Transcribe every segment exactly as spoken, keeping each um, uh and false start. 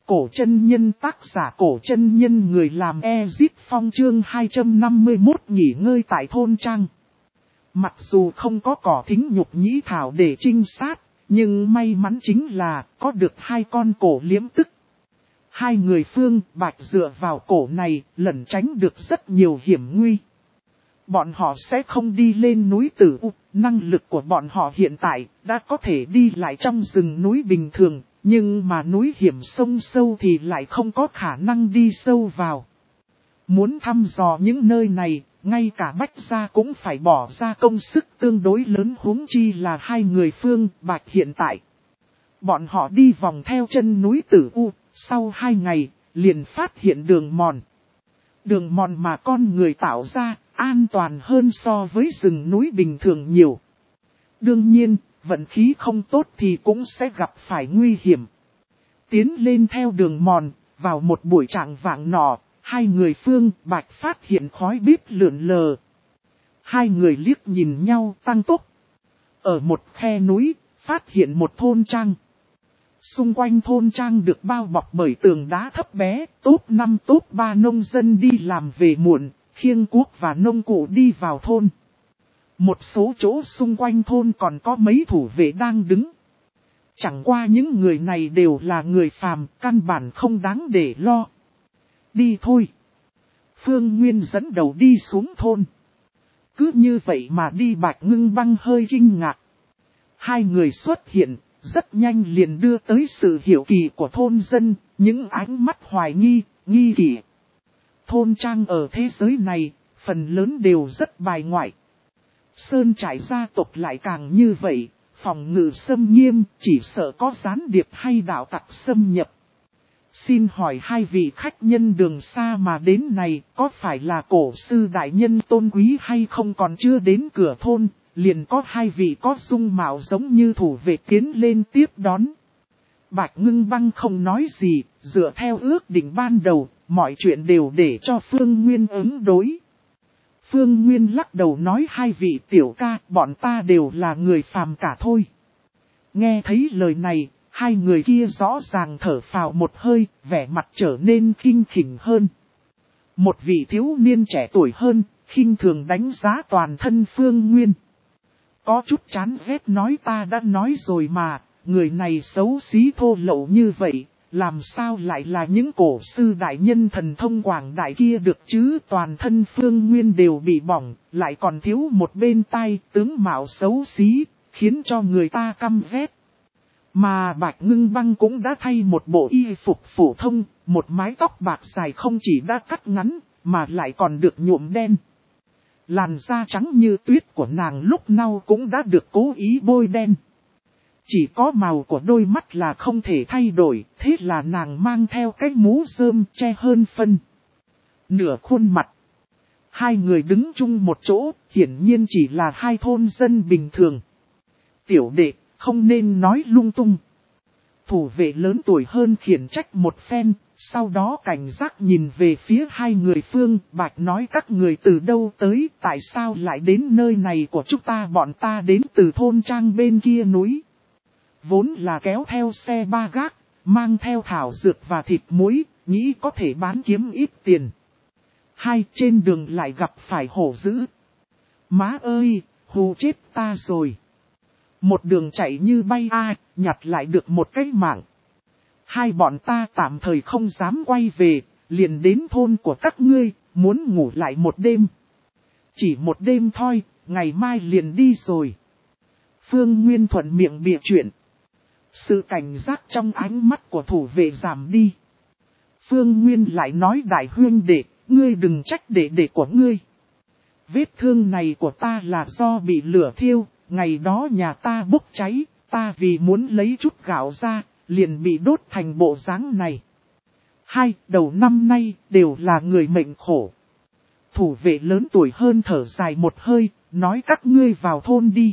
Cổ chân nhân tác giả Cổ chân nhân người làm Ezip Phong chương hai trăm năm mươi mốt nghỉ ngơi tại thôn trang. Mặc dù không có cỏ thính nhục nhĩ thảo để trinh sát, nhưng may mắn chính là có được hai con cổ liếm tức. Hai người Phương Bạch dựa vào cổ này lẩn tránh được rất nhiều hiểm nguy. Bọn họ sẽ không đi lên núi Tử U, năng lực của bọn họ hiện tại đã có thể đi lại trong rừng núi bình thường, nhưng mà núi hiểm sông sâu thì lại không có khả năng đi sâu vào. Muốn thăm dò những nơi này, ngay cả Bách Gia cũng phải bỏ ra công sức tương đối lớn, huống chi là hai người Phương Bạch hiện tại. Bọn họ đi vòng theo chân núi Tử U, sau hai ngày, liền phát hiện đường mòn. Đường mòn mà con người tạo ra, an toàn hơn so với rừng núi bình thường nhiều. Đương nhiên, vận khí không tốt thì cũng sẽ gặp phải nguy hiểm. Tiến lên theo đường mòn, vào một buổi trạng vạng nọ, hai người Phương Bạch phát hiện khói bếp lượn lờ. Hai người liếc nhìn nhau tăng tốc. Ở một khe núi, phát hiện một thôn trang. Xung quanh thôn trang được bao bọc bởi tường đá thấp bé, top năm top ba nông dân đi làm về muộn, khiêng cuốc và nông cụ đi vào thôn. Một số chỗ xung quanh thôn còn có mấy thủ vệ đang đứng. Chẳng qua những người này đều là người phàm, căn bản không đáng để lo. Đi thôi. Phương Nguyên dẫn đầu đi xuống thôn. Cứ như vậy mà đi Bạch Ngưng Băng hơi kinh ngạc. Hai người xuất hiện, rất nhanh liền đưa tới sự hiểu kỳ của thôn dân, những ánh mắt hoài nghi, nghi kỷ. Thôn trang ở thế giới này, phần lớn đều rất bài ngoại. Sơn trại gia tộc lại càng như vậy, phòng ngự xâm nghiêm, chỉ sợ có gián điệp hay đạo tặc xâm nhập. Xin hỏi hai vị khách nhân đường xa mà đến này, có phải là cổ sư đại nhân tôn quý hay không? Còn chưa đến cửa thôn, liền có hai vị có dung mạo giống như thủ vệ tiến lên tiếp đón. Bạch Ngưng Băng không nói gì, dựa theo ước định ban đầu, mọi chuyện đều để cho Phương Nguyên ứng đối. Phương Nguyên lắc đầu nói, hai vị tiểu ca, bọn ta đều là người phàm cả thôi. Nghe thấy lời này, hai người kia rõ ràng thở phào một hơi, vẻ mặt trở nên kinh khỉnh hơn. Một vị thiếu niên trẻ tuổi hơn, khinh thường đánh giá toàn thân Phương Nguyên. Có chút chán ghét nói, ta đã nói rồi mà, người này xấu xí thô lậu như vậy, làm sao lại là những cổ sư đại nhân thần thông quảng đại kia được chứ? Toàn thân Phương Nguyên đều bị bỏng, lại còn thiếu một bên tai, tướng mạo xấu xí, khiến cho người ta căm ghét. Mà Bạch Ngưng Băng cũng đã thay một bộ y phục phổ thông, một mái tóc bạc dài không chỉ đã cắt ngắn, mà lại còn được nhuộm đen. Làn da trắng như tuyết của nàng lúc nào cũng đã được cố ý bôi đen. Chỉ có màu của đôi mắt là không thể thay đổi, thế là nàng mang theo cái mũ rơm che hơn phân nửa khuôn mặt. Hai người đứng chung một chỗ, hiển nhiên chỉ là hai thôn dân bình thường. Tiểu đệ, không nên nói lung tung. Thủ vệ lớn tuổi hơn khiển trách một phen, sau đó cảnh giác nhìn về phía hai người Phương Bạch nói, các người từ đâu tới, tại sao lại đến nơi này của chúng ta? Bọn ta đến từ thôn trang bên kia núi. Vốn là kéo theo xe ba gác, mang theo thảo dược và thịt muối, nghĩ có thể bán kiếm ít tiền. Hai, trên đường lại gặp phải hổ dữ. Má ơi, hù chết ta rồi. Một đường chạy như bay a, nhặt lại được một cái mạng. Hai, bọn ta tạm thời không dám quay về, liền đến thôn của các ngươi, muốn ngủ lại một đêm. Chỉ một đêm thôi, ngày mai liền đi rồi. Phương Nguyên thuận miệng bịa chuyện. Sự cảnh giác trong ánh mắt của thủ vệ giảm đi. Phương Nguyên lại nói, đại huynh đệ, ngươi đừng trách đệ đệ của ngươi. Vết thương này của ta là do bị lửa thiêu, ngày đó nhà ta bốc cháy, ta vì muốn lấy chút gạo ra, liền bị đốt thành bộ dáng này. Hai, đầu năm nay, đều là người mệnh khổ. Thủ vệ lớn tuổi hơn thở dài một hơi, nói, các ngươi vào thôn đi.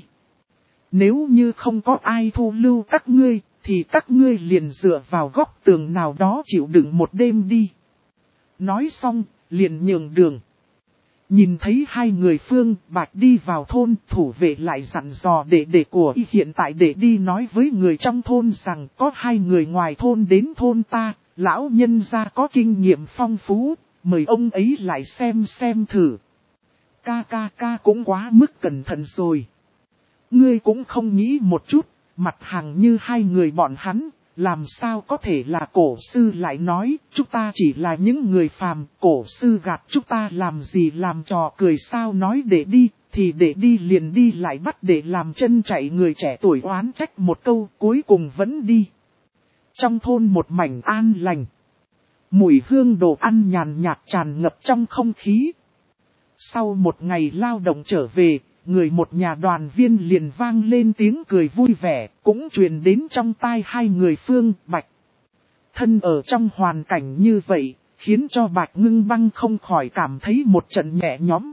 Nếu như không có ai thu lưu các ngươi, thì các ngươi liền dựa vào góc tường nào đó chịu đựng một đêm đi. Nói xong, liền nhường đường. Nhìn thấy hai người Phương Bạch đi vào thôn, thủ vệ lại dặn dò đệ đệ của y hiện tại để đi nói với người trong thôn rằng có hai người ngoài thôn đến thôn ta, lão nhân gia có kinh nghiệm phong phú, mời ông ấy lại xem xem thử. Ca ca ca cũng quá mức cẩn thận rồi. Ngươi cũng không nghĩ một chút, mặt hàng như hai người bọn hắn, làm sao có thể là cổ sư lại nói, chúng ta chỉ là những người phàm, cổ sư gạt chúng ta làm gì làm trò cười sao nói để đi, thì để đi liền đi lại bắt để làm chân chạy người trẻ tuổi oán trách một câu cuối cùng vẫn đi. Trong thôn một mảnh an lành, mùi hương đồ ăn nhàn nhạt tràn ngập trong không khí. Sau một ngày lao động trở về, người một nhà đoàn viên liền vang lên tiếng cười vui vẻ, cũng truyền đến trong tai hai người Phương Bạch. Thân ở trong hoàn cảnh như vậy, khiến cho Bạch Ngưng Băng không khỏi cảm thấy một trận nhẹ nhõm.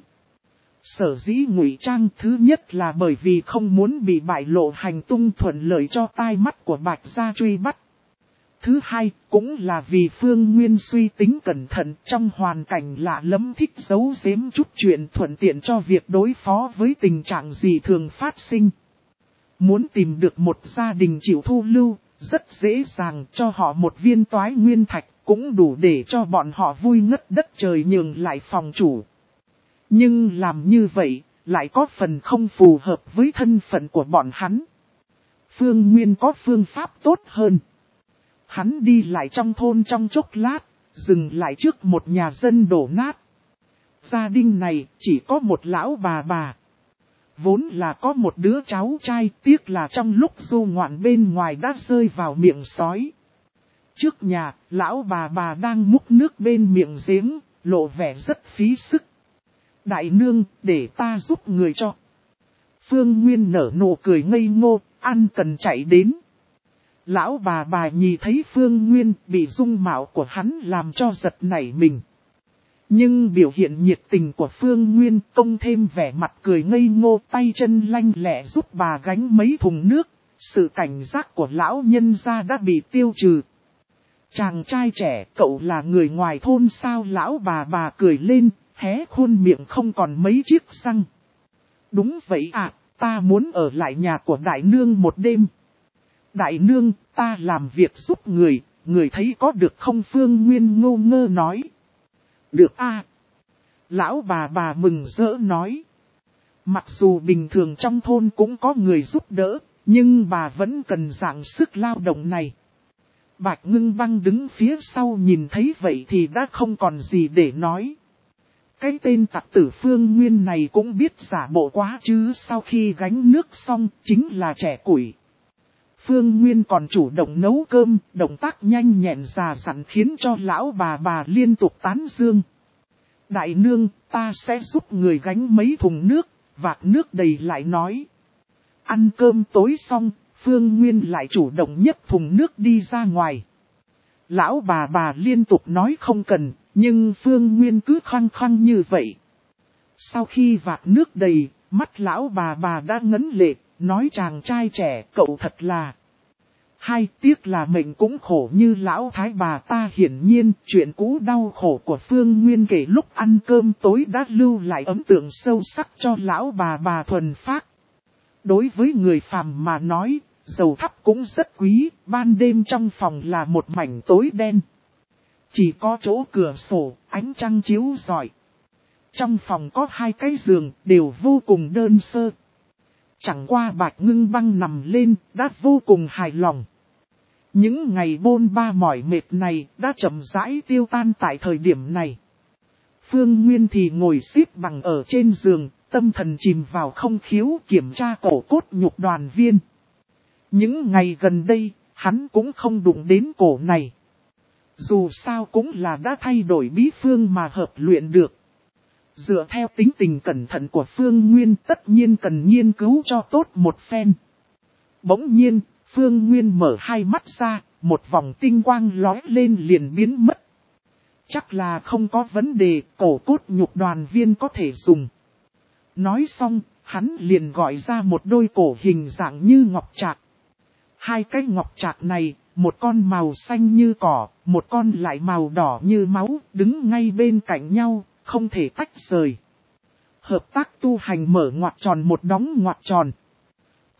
Sở dĩ ngụy trang thứ nhất là bởi vì không muốn bị bại lộ hành tung thuận lợi cho tai mắt của Bạch gia truy bắt. Thứ hai, cũng là vì Phương Nguyên suy tính cẩn thận trong hoàn cảnh lạ lẫm thích giấu giếm chút chuyện thuận tiện cho việc đối phó với tình trạng gì thường phát sinh. Muốn tìm được một gia đình chịu thu lưu, rất dễ dàng cho họ một viên toái nguyên thạch, cũng đủ để cho bọn họ vui ngất đất trời nhường lại phòng chủ. Nhưng làm như vậy, lại có phần không phù hợp với thân phận của bọn hắn. Phương Nguyên có phương pháp tốt hơn. Hắn đi lại trong thôn trong chốc lát, dừng lại trước một nhà dân đổ nát. Gia đình này chỉ có một lão bà bà. Vốn là có một đứa cháu trai, tiếc là trong lúc du ngoạn bên ngoài đã rơi vào miệng sói. Trước nhà, lão bà bà đang múc nước bên miệng giếng, lộ vẻ rất phí sức. Đại nương, để ta giúp người cho. Phương Nguyên nở nụ cười ngây ngô, ăn cần chạy đến. Lão bà bà nhìn thấy Phương Nguyên bị dung mạo của hắn làm cho giật nảy mình. Nhưng biểu hiện nhiệt tình của Phương Nguyên tông thêm vẻ mặt cười ngây ngô, tay chân lanh lẹ giúp bà gánh mấy thùng nước. Sự cảnh giác của lão nhân gia đã bị tiêu trừ. Chàng trai trẻ, cậu là người ngoài thôn sao? Lão bà bà cười lên, hé khuôn miệng không còn mấy chiếc răng. Đúng vậy ạ, ta muốn ở lại nhà của đại nương một đêm. Đại nương, ta làm việc giúp người, người thấy có được không? Phương Nguyên ngô ngơ nói. Được a. Lão bà bà mừng rỡ nói. Mặc dù bình thường trong thôn cũng có người giúp đỡ, nhưng bà vẫn cần dạng sức lao động này. Bạch Ngưng Băng đứng phía sau nhìn thấy vậy thì đã không còn gì để nói. Cái tên tặc tử Phương Nguyên này cũng biết giả bộ quá chứ, sau khi gánh nước xong chính là trẻ củi. Phương Nguyên còn chủ động nấu cơm, động tác nhanh nhẹn già dặn khiến cho lão bà bà liên tục tán dương. Đại nương, ta sẽ giúp người gánh mấy thùng nước, vạc nước đầy lại nói. Ăn cơm tối xong, Phương Nguyên lại chủ động nhấc thùng nước đi ra ngoài. Lão bà bà liên tục nói không cần, nhưng Phương Nguyên cứ khăng khăng như vậy. Sau khi vạc nước đầy, mắt lão bà bà đã ngấn lệ, nói chàng trai trẻ cậu thật là. Hai tiếc là mệnh cũng khổ như lão thái bà ta. Hiển nhiên chuyện cũ đau khổ của Phương Nguyên kể lúc ăn cơm tối đã lưu lại ấn tượng sâu sắc cho lão bà bà thuần phác. Đối với người phàm mà nói, dầu thắp cũng rất quý, ban đêm trong phòng là một mảnh tối đen. Chỉ có chỗ cửa sổ, ánh trăng chiếu rọi. Trong phòng có hai cái giường, đều vô cùng đơn sơ. Chẳng qua Bạch Ngưng Băng nằm lên, đã vô cùng hài lòng. Những ngày bôn ba mỏi mệt này, đã chậm rãi tiêu tan tại thời điểm này. Phương Nguyên thì ngồi xếp bằng ở trên giường, tâm thần chìm vào không khiếu kiểm tra cổ cốt nhục đoàn viên. Những ngày gần đây, hắn cũng không đụng đến cổ này. Dù sao cũng là đã thay đổi bí phương mà hợp luyện được. Dựa theo tính tình cẩn thận của Phương Nguyên tất nhiên cần nghiên cứu cho tốt một phen. Bỗng nhiên, Phương Nguyên mở hai mắt ra, một vòng tinh quang lóe lên liền biến mất. Chắc là không có vấn đề, cổ cốt nhục đoàn viên có thể dùng. Nói xong, hắn liền gọi ra một đôi cổ hình dạng như ngọc trạc. Hai cái ngọc trạc này, một con màu xanh như cỏ, một con lại màu đỏ như máu, đứng ngay bên cạnh nhau, không thể tách rời. Hợp tác tu hành mở ngoặc tròn một đóng ngoặc tròn.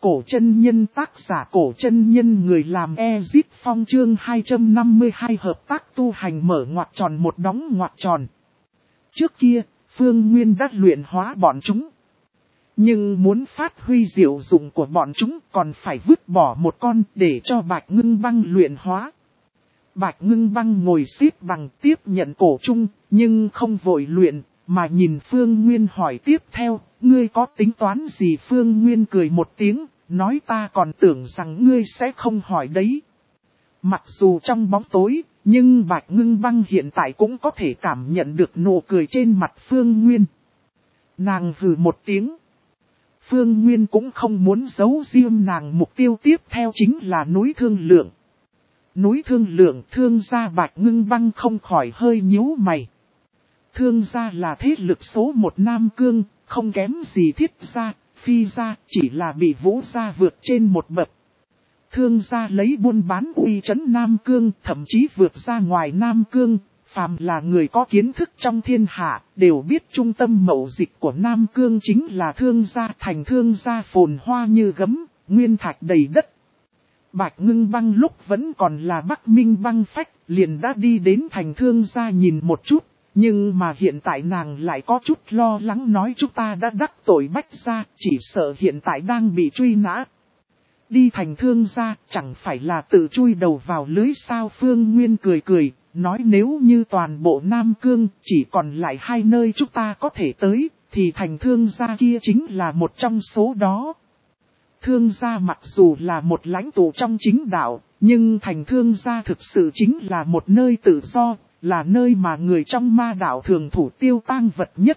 Cổ chân nhân tác giả Cổ chân nhân người làm Ezip Phong chương hai trăm năm mươi hai hợp tác tu hành mở ngoặc tròn một đóng ngoặc tròn. Trước kia, Phương Nguyên đã luyện hóa bọn chúng. Nhưng muốn phát huy diệu dụng của bọn chúng còn phải vứt bỏ một con để cho Bạch Ngưng Băng luyện hóa. Bạch Ngưng Băng ngồi xếp bằng tiếp nhận cổ chung, nhưng không vội luyện, mà nhìn Phương Nguyên hỏi tiếp theo, ngươi có tính toán gì? Phương Nguyên cười một tiếng, nói ta còn tưởng rằng ngươi sẽ không hỏi đấy. Mặc dù trong bóng tối, nhưng Bạch Ngưng Băng hiện tại cũng có thể cảm nhận được nụ cười trên mặt Phương Nguyên. Nàng hừ một tiếng. Phương Nguyên cũng không muốn giấu riêng nàng, mục tiêu tiếp theo chính là núi Thương Lượng. Núi Thương Lượng, Thương gia. Bạch Ngưng Băng không khỏi hơi nhíu mày. Thương gia là thế lực số một Nam Cương, không kém gì Thiết gia, Phi gia, chỉ là bị Vũ gia vượt trên một bậc. Thương gia lấy buôn bán uy chấn Nam Cương, thậm chí vượt ra ngoài Nam Cương. Phàm là người có kiến thức trong thiên hạ, đều biết trung tâm mậu dịch của Nam Cương chính là Thương gia. Thành Thương gia phồn hoa như gấm, nguyên thạch đầy đất. Bạch Ngưng Băng lúc vẫn còn là Bắc Minh Băng Phách, liền đã đi đến thành Thương gia nhìn một chút. Nhưng mà hiện tại nàng lại có chút lo lắng, nói chúng ta đã đắc tội Bách gia, chỉ sợ hiện tại đang bị truy nã. Đi thành Thương gia, chẳng phải là tự chui đầu vào lưới sao? Phương Nguyên cười cười, nói nếu như toàn bộ Nam Cương chỉ còn lại hai nơi chúng ta có thể tới, thì thành Thương gia kia chính là một trong số đó. Thương gia mặc dù là một lãnh tụ trong chính đạo, nhưng thành Thương gia thực sự chính là một nơi tự do, là nơi mà người trong ma đạo thường thủ tiêu tang vật nhất.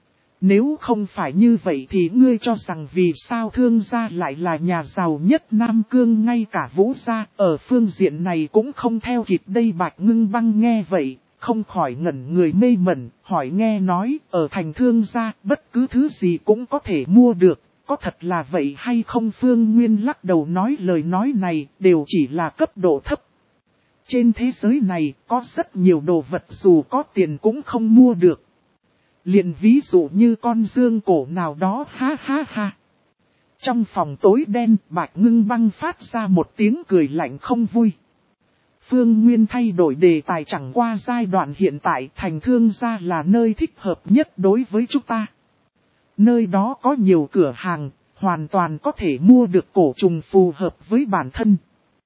Nếu không phải như vậy thì ngươi cho rằng vì sao Thương gia lại là nhà giàu nhất Nam Cương? Ngay cả Vũ gia ở phương diện này cũng không theo kịp đây. Bạch Ngưng Băng nghe vậy, không khỏi ngẩn người mê mẩn, hỏi nghe nói ở thành Thương gia bất cứ thứ gì cũng có thể mua được, có thật là vậy hay không? Phương Nguyên lắc đầu nói lời nói này đều chỉ là cấp độ thấp. Trên thế giới này có rất nhiều đồ vật dù có tiền cũng không mua được. Liền ví dụ như con dương cổ nào đó, ha ha ha. Trong phòng tối đen, Bạch Ngưng Băng phát ra một tiếng cười lạnh không vui. Phương Nguyên thay đổi đề tài, chẳng qua giai đoạn hiện tại thành Thương gia là nơi thích hợp nhất đối với chúng ta. Nơi đó có nhiều cửa hàng, hoàn toàn có thể mua được cổ trùng phù hợp với bản thân.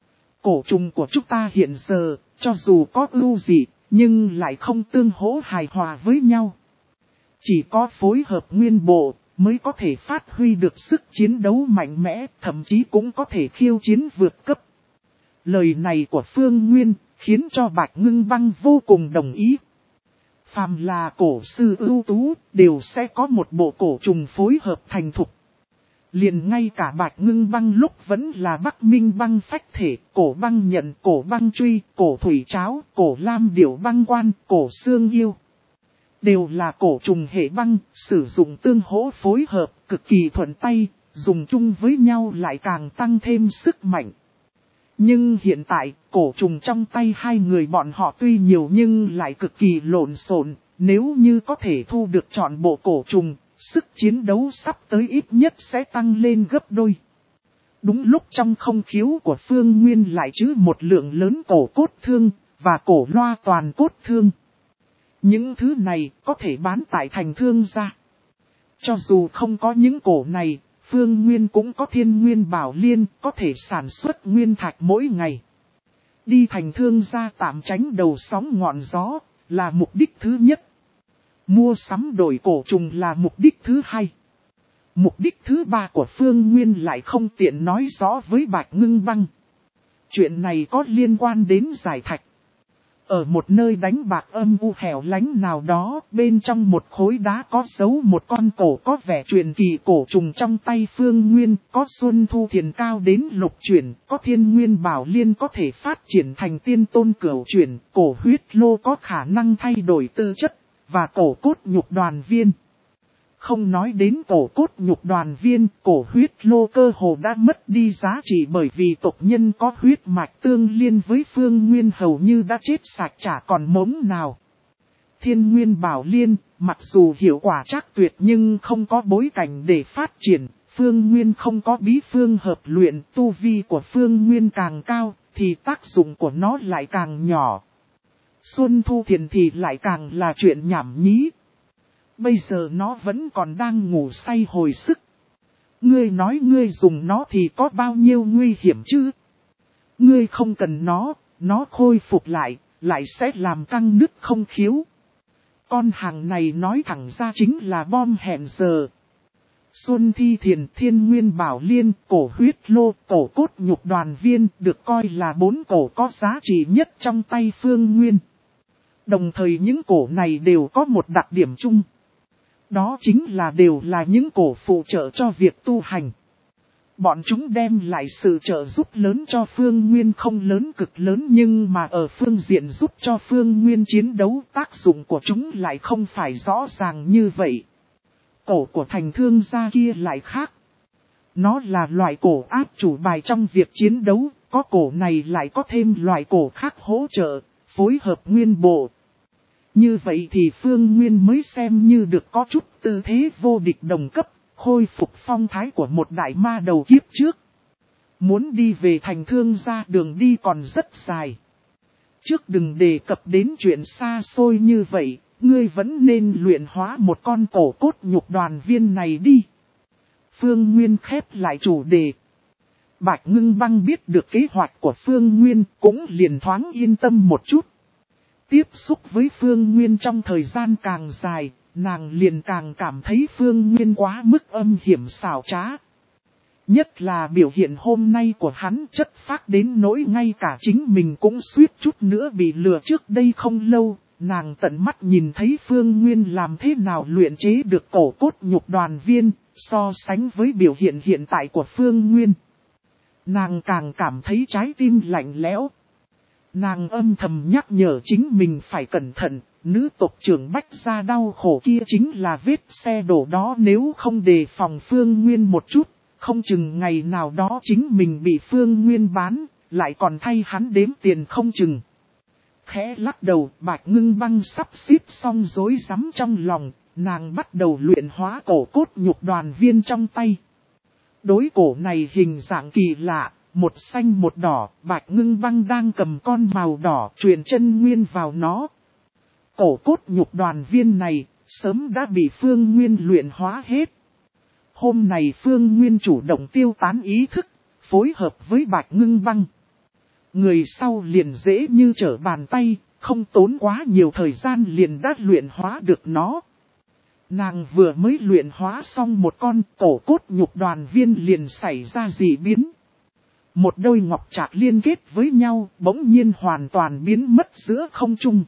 Cổ trùng của chúng ta hiện giờ, cho dù có ưu dị, nhưng lại không tương hỗ hài hòa với nhau. Chỉ có phối hợp nguyên bộ, mới có thể phát huy được sức chiến đấu mạnh mẽ, thậm chí cũng có thể khiêu chiến vượt cấp. Lời này của Phương Nguyên, khiến cho Bạch Ngưng Băng vô cùng đồng ý. Phàm là cổ sư ưu tú, đều sẽ có một bộ cổ trùng phối hợp thành thục. Liền ngay cả Bạch Ngưng Băng lúc vẫn là Bắc Minh Băng Phách thể, cổ băng nhận, cổ băng truy, cổ thủy tráo, cổ lam điểu băng quan, cổ xương yêu. Đều là cổ trùng hệ băng, sử dụng tương hỗ phối hợp, cực kỳ thuận tay, dùng chung với nhau lại càng tăng thêm sức mạnh. Nhưng hiện tại, cổ trùng trong tay hai người bọn họ tuy nhiều nhưng lại cực kỳ lộn xộn, nếu như có thể thu được trọn bộ cổ trùng, sức chiến đấu sắp tới ít nhất sẽ tăng lên gấp đôi. Đúng lúc trong không khiếu của Phương Nguyên lại trữ một lượng lớn cổ cốt thương, và cổ loa toàn cốt thương. Những thứ này có thể bán tại thành Thương gia. Cho dù không có những cổ này, Phương Nguyên cũng có Thiên Nguyên Bảo Liên, có thể sản xuất nguyên thạch mỗi ngày. Đi thành Thương gia tạm tránh đầu sóng ngọn gió, là mục đích thứ nhất. Mua sắm đổi cổ trùng là mục đích thứ hai. Mục đích thứ ba của Phương Nguyên lại không tiện nói rõ với Bạch Ngưng Băng. Chuyện này có liên quan đến giải thạch. Ở một nơi đánh bạc âm u hẻo lánh nào đó, bên trong một khối đá có giấu một con cổ có vẻ truyền kỳ cổ trùng trong tay Phương Nguyên, có Xuân Thu Thiền cao đến lục chuyển, có Thiên Nguyên Bảo Liên có thể phát triển thành tiên tôn cửu chuyển, cổ huyết lô có khả năng thay đổi tư chất, và cổ cốt nhục đoàn viên. Không nói đến cổ cốt nhục đoàn viên, cổ huyết lô cơ hồ đã mất đi giá trị bởi vì tộc nhân có huyết mạch tương liên với Phương Nguyên hầu như đã chết sạch chả còn mống nào. Thiên Nguyên Bảo Liên, mặc dù hiệu quả chắc tuyệt nhưng không có bối cảnh để phát triển, Phương Nguyên không có bí phương hợp luyện, tu vi của Phương Nguyên càng cao, thì tác dụng của nó lại càng nhỏ. Xuân Thu Thiền thì lại càng là chuyện nhảm nhí. Bây giờ nó vẫn còn đang ngủ say hồi sức. Ngươi nói ngươi dùng nó thì có bao nhiêu nguy hiểm chứ? Ngươi không cần nó, nó khôi phục lại, lại sẽ làm căng nứt không khiếu. Con hàng này nói thẳng ra chính là bom hẹn giờ. Xuân Thi Thiền, Thiên Nguyên Bảo Liên, cổ huyết lô, cổ cốt nhục đoàn viên được coi là bốn cổ có giá trị nhất trong tay Phương Nguyên. Đồng thời những cổ này đều có một đặc điểm chung. Đó chính là đều là những cổ phụ trợ cho việc tu hành. Bọn chúng đem lại sự trợ giúp lớn cho Phương Nguyên, không lớn cực lớn, nhưng mà ở phương diện giúp cho Phương Nguyên chiến đấu, tác dụng của chúng lại không phải rõ ràng như vậy. Cổ của thành thương gia kia lại khác. Nó là loại cổ áp chủ bài trong việc chiến đấu, có cổ này lại có thêm loại cổ khác hỗ trợ, phối hợp nguyên bộ. Như vậy thì Phương Nguyên mới xem như được có chút tư thế vô địch đồng cấp, khôi phục phong thái của một đại ma đầu kiếp trước. Muốn đi về thành thương gia đường đi còn rất dài. Trước đừng đề cập đến chuyện xa xôi như vậy, ngươi vẫn nên luyện hóa một con cổ cốt nhục đoàn viên này đi. Phương Nguyên khép lại chủ đề. Bạch Ngưng Băng biết được kế hoạch của Phương Nguyên cũng liền thoáng yên tâm một chút. Tiếp xúc với Phương Nguyên trong thời gian càng dài, nàng liền càng cảm thấy Phương Nguyên quá mức âm hiểm xảo trá. Nhất là biểu hiện hôm nay của hắn chất phác đến nỗi ngay cả chính mình cũng suýt chút nữa bị lừa. Trước đây không lâu, nàng tận mắt nhìn thấy Phương Nguyên làm thế nào luyện chế được cổ cốt nhục đoàn viên, so sánh với biểu hiện hiện tại của Phương Nguyên. Nàng càng cảm thấy trái tim lạnh lẽo. Nàng âm thầm nhắc nhở chính mình phải cẩn thận, nữ tộc trưởng Bách Gia đau khổ kia chính là vết xe đổ đó, nếu không đề phòng Phương Nguyên một chút, không chừng ngày nào đó chính mình bị Phương Nguyên bán, lại còn thay hắn đếm tiền không chừng. Khẽ lắc đầu, Bạch Ngưng Băng sắp xếp xong rối rắm trong lòng, nàng bắt đầu luyện hóa cổ cốt nhục đoàn viên trong tay. Đối cổ này hình dạng kỳ lạ. Một xanh một đỏ, Bạch Ngưng Băng đang cầm con màu đỏ truyền chân nguyên vào nó. Cổ cốt nhục đoàn viên này, sớm đã bị Phương Nguyên luyện hóa hết. Hôm nay Phương Nguyên chủ động tiêu tán ý thức, phối hợp với Bạch Ngưng Băng. Người sau liền dễ như trở bàn tay, không tốn quá nhiều thời gian liền đã luyện hóa được nó. Nàng vừa mới luyện hóa xong một con, cổ cốt nhục đoàn viên liền xảy ra dị biến. Một đôi ngọc trạc liên kết với nhau, bỗng nhiên hoàn toàn biến mất giữa không trung.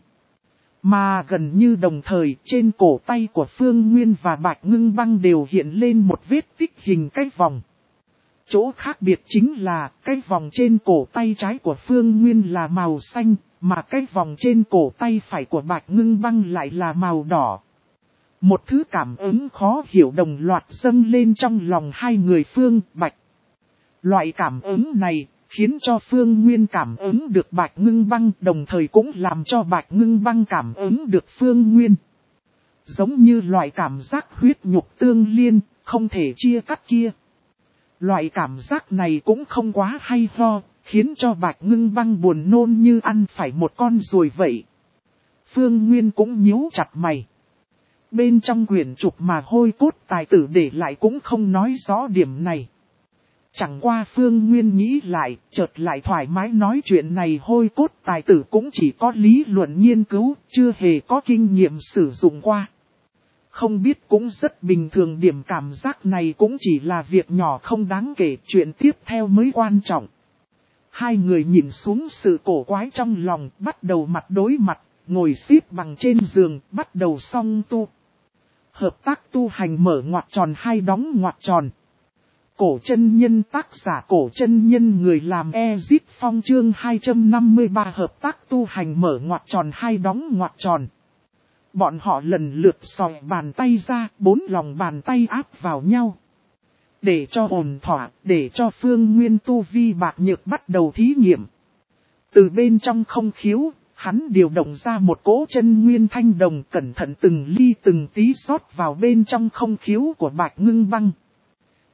Mà gần như đồng thời, trên cổ tay của Phương Nguyên và Bạch Ngưng Băng đều hiện lên một vết tích hình cái vòng. Chỗ khác biệt chính là, cái vòng trên cổ tay trái của Phương Nguyên là màu xanh, mà cái vòng trên cổ tay phải của Bạch Ngưng Băng lại là màu đỏ. Một thứ cảm ứng khó hiểu đồng loạt dâng lên trong lòng hai người Phương Bạch. Loại cảm ứng này khiến cho Phương Nguyên cảm ứng được Bạch Ngưng Băng, đồng thời cũng làm cho Bạch Ngưng Băng cảm ứng được Phương Nguyên. Giống như loại cảm giác huyết nhục tương liên, không thể chia cắt kia. Loại cảm giác này cũng không quá hay ho, khiến cho Bạch Ngưng Băng buồn nôn như ăn phải một con ruồi vậy. Phương Nguyên cũng nhíu chặt mày. Bên trong quyển trục mà hôi cốt tài tử để lại cũng không nói rõ điểm này. Chẳng qua Phương Nguyên nghĩ lại, chợt lại thoải mái nói chuyện này, hôi cốt tài tử cũng chỉ có lý luận nghiên cứu, chưa hề có kinh nghiệm sử dụng qua. Không biết cũng rất bình thường, điểm cảm giác này cũng chỉ là việc nhỏ không đáng kể, chuyện tiếp theo mới quan trọng. Hai người nhìn xuống sự cổ quái trong lòng, bắt đầu mặt đối mặt, ngồi xếp bằng trên giường, bắt đầu song tu. Hợp tác tu hành mở ngoặc tròn hai đóng ngoặc tròn. Cổ chân nhân, tác giả Cổ chân nhân, người làm Ezit Phong, chương hai trăm năm mươi ba hợp tác tu hành mở ngoặc tròn hai đóng ngoặc tròn. Bọn họ lần lượt xòe bàn tay ra, bốn lòng bàn tay áp vào nhau. Để cho ổn thỏa, để cho Phương Nguyên tu vi bạc nhược bắt đầu thí nghiệm. Từ bên trong không khiếu, hắn điều động ra một cỗ chân nguyên thanh đồng, cẩn thận từng ly từng tí rót vào bên trong không khiếu của Bạch Ngưng Băng.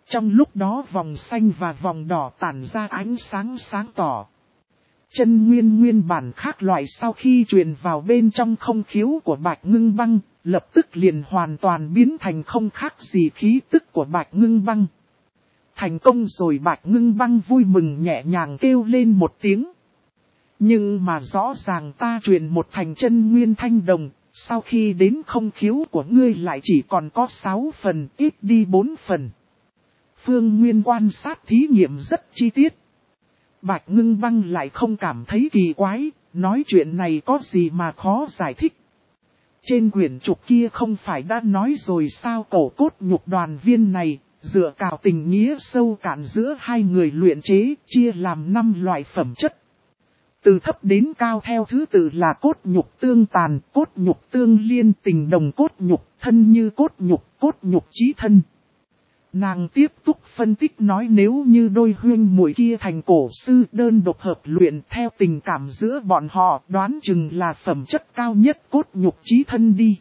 Trong lúc đó vòng xanh và vòng đỏ tản ra ánh sáng sáng tỏ. Chân nguyên nguyên bản khác loại sau khi truyền vào bên trong không khiếu của Bạch Ngưng Băng, lập tức liền hoàn toàn biến thành không khác gì khí tức của Bạch Ngưng Băng. Thành công rồi, Bạch Ngưng Băng vui mừng nhẹ nhàng kêu lên một tiếng. Nhưng mà rõ ràng ta truyền một thành chân nguyên thanh đồng, sau khi đến không khiếu của ngươi lại chỉ còn có sáu phần, ít đi bốn phần. Phương Nguyên quan sát thí nghiệm rất chi tiết. Bạch Ngưng Băng lại không cảm thấy kỳ quái, nói chuyện này có gì mà khó giải thích. Trên quyển trục kia không phải đã nói rồi sao, cổ cốt nhục đoàn viên này, dựa vào tình nghĩa sâu cạn giữa hai người luyện chế, chia làm năm loại phẩm chất. Từ thấp đến cao theo thứ tự là cốt nhục tương tàn, cốt nhục tương liên, tình đồng cốt nhục, thân như cốt nhục, cốt nhục chí thân. Nàng tiếp tục phân tích nói nếu như đôi huynh muội kia thành cổ sư đơn độc hợp luyện theo tình cảm giữa bọn họ, đoán chừng là phẩm chất cao nhất cốt nhục chí thân đi.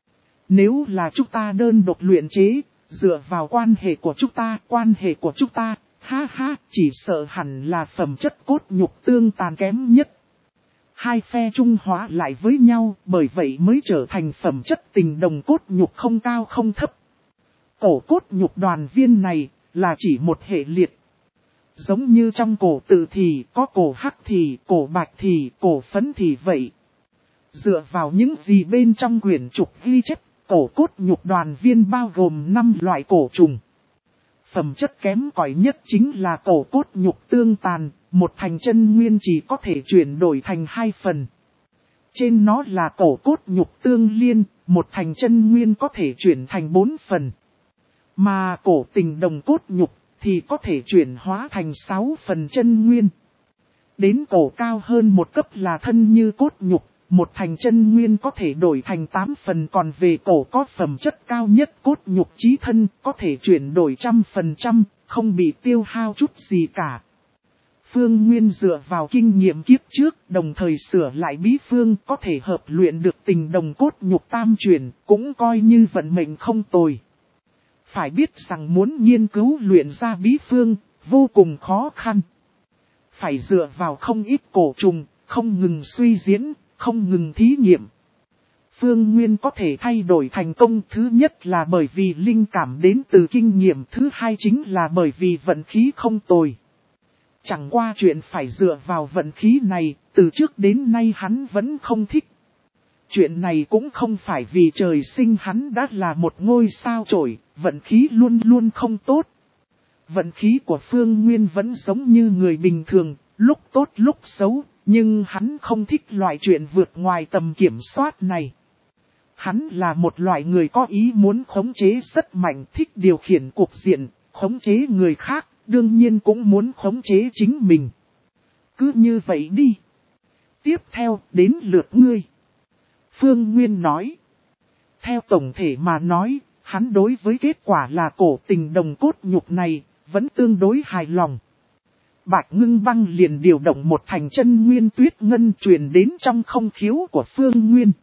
Nếu là chúng ta đơn độc luyện chế, dựa vào quan hệ của chúng ta, quan hệ của chúng ta, ha ha, chỉ sợ hẳn là phẩm chất cốt nhục tương tàn kém nhất. Hai phe trung hóa lại với nhau, bởi vậy mới trở thành phẩm chất tình đồng cốt nhục không cao không thấp. Cổ cốt nhục đoàn viên này, là chỉ một hệ liệt. Giống như trong cổ tự thì, có cổ hắc thì, cổ bạch thì, cổ phấn thì vậy. Dựa vào những gì bên trong quyển trục ghi chép, cổ cốt nhục đoàn viên bao gồm năm loại cổ trùng. Phẩm chất kém cỏi nhất chính là cổ cốt nhục tương tàn, một thành chân nguyên chỉ có thể chuyển đổi thành hai phần. Trên nó là cổ cốt nhục tương liên, một thành chân nguyên có thể chuyển thành bốn phần. Mà cổ tình đồng cốt nhục thì có thể chuyển hóa thành sáu phần chân nguyên. Đến cổ cao hơn một cấp là thân như cốt nhục, một thành chân nguyên có thể đổi thành tám phần, còn về cổ có phẩm chất cao nhất cốt nhục chí thân có thể chuyển đổi trăm phần trăm, không bị tiêu hao chút gì cả. Phương Nguyên dựa vào kinh nghiệm kiếp trước, đồng thời sửa lại bí phương có thể hợp luyện được tình đồng cốt nhục tam chuyển, cũng coi như vận mệnh không tồi. Phải biết rằng muốn nghiên cứu luyện ra bí phương, vô cùng khó khăn. Phải dựa vào không ít cổ trùng, không ngừng suy diễn, không ngừng thí nghiệm. Phương Nguyên có thể thay đổi thành công, thứ nhất là bởi vì linh cảm đến từ kinh nghiệm, thứ hai chính là bởi vì vận khí không tồi. Chẳng qua chuyện phải dựa vào vận khí này, từ trước đến nay hắn vẫn không thích. Chuyện này cũng không phải vì trời sinh hắn đã là một ngôi sao chổi, vận khí luôn luôn không tốt. Vận khí của Phương Nguyên vẫn giống như người bình thường, lúc tốt lúc xấu, nhưng hắn không thích loại chuyện vượt ngoài tầm kiểm soát này. Hắn là một loại người có ý muốn khống chế rất mạnh, thích điều khiển cuộc diện, khống chế người khác, đương nhiên cũng muốn khống chế chính mình. Cứ như vậy đi. Tiếp theo, đến lượt ngươi. Phương Nguyên nói. Theo tổng thể mà nói, hắn đối với kết quả là cổ tình đồng cốt nhục này, vẫn tương đối hài lòng. Bạch Ngưng Băng liền điều động một thành chân nguyên tuyết ngân truyền đến trong không khiếu của Phương Nguyên.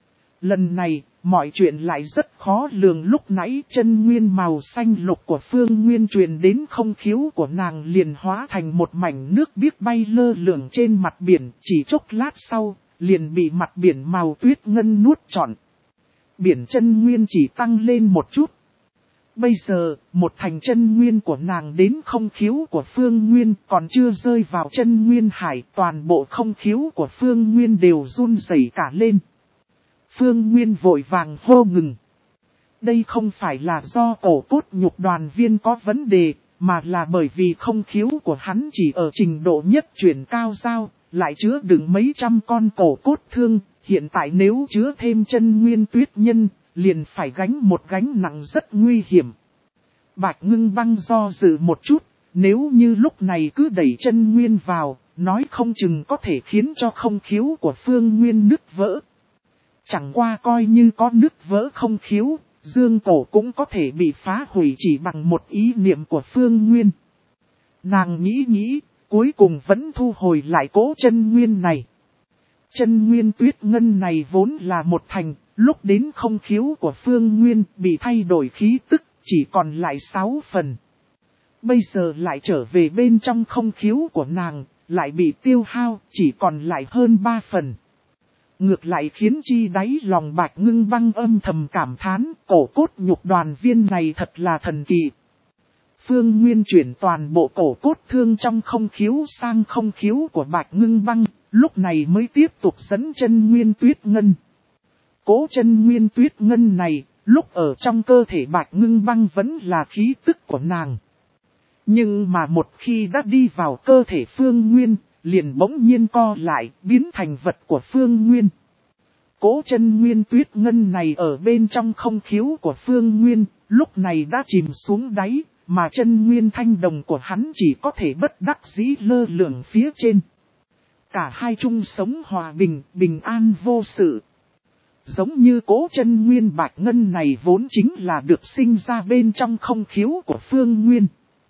Lần này, mọi chuyện lại rất khó lường, lúc nãy chân nguyên màu xanh lục của Phương Nguyên truyền đến không khiếu của nàng liền hóa thành một mảnh nước biếc bay lơ lửng trên mặt biển, chỉ chốc lát sau, liền bị mặt biển màu tuyết ngân nuốt trọn. Biển chân nguyên chỉ tăng lên một chút. Bây giờ, một thành chân nguyên của nàng đến không khiếu của Phương Nguyên còn chưa rơi vào chân nguyên hải, toàn bộ không khiếu của Phương Nguyên đều run rẩy cả lên. Phương Nguyên vội vàng hô ngừng. Đây không phải là do cổ cốt nhục đoàn viên có vấn đề, mà là bởi vì không khiếu của hắn chỉ ở trình độ nhất chuyển cao giao, lại chứa đựng mấy trăm con cổ cốt thương, hiện tại nếu chứa thêm chân nguyên tuyết nhân, liền phải gánh một gánh nặng rất nguy hiểm. Bạch Ngưng Băng do dự một chút, nếu như lúc này cứ đẩy chân nguyên vào, nói không chừng có thể khiến cho không khiếu của Phương Nguyên nứt vỡ. Chẳng qua coi như có nứt vỡ không khiếu, dương cổ cũng có thể bị phá hủy chỉ bằng một ý niệm của Phương Nguyên. Nàng nghĩ nghĩ, cuối cùng vẫn thu hồi lại cỗ chân nguyên này. Chân nguyên tuyết ngân này vốn là một thành, lúc đến không khiếu của Phương Nguyên bị thay đổi khí tức, chỉ còn lại sáu phần. Bây giờ lại trở về bên trong không khiếu của nàng, lại bị tiêu hao, chỉ còn lại hơn ba phần. Ngược lại khiến chi đáy lòng Bạch Ngưng Băng âm thầm cảm thán, cổ cốt nhục đoàn viên này thật là thần kỳ. Phương Nguyên chuyển toàn bộ cổ cốt thương trong không khiếu sang không khiếu của Bạch Ngưng Băng, lúc này mới tiếp tục dẫn chân Nguyên Tuyết Ngân. Cố chân Nguyên Tuyết Ngân này, lúc ở trong cơ thể Bạch Ngưng Băng vẫn là khí tức của nàng. Nhưng mà một khi đã đi vào cơ thể Phương Nguyên, liền bỗng nhiên co lại, biến thành vật của Phương Nguyên. Cố chân Nguyên Tuyết Ngân này ở bên trong không khiếu của Phương Nguyên, lúc này đã chìm xuống đáy, mà chân Nguyên Thanh Đồng của hắn chỉ có thể bất đắc dĩ lơ lửng phía trên. Cả hai chung sống hòa bình, bình an vô sự. Giống như cố chân Nguyên Bạch Ngân này vốn chính là được sinh ra bên trong không khiếu của Phương Nguyên.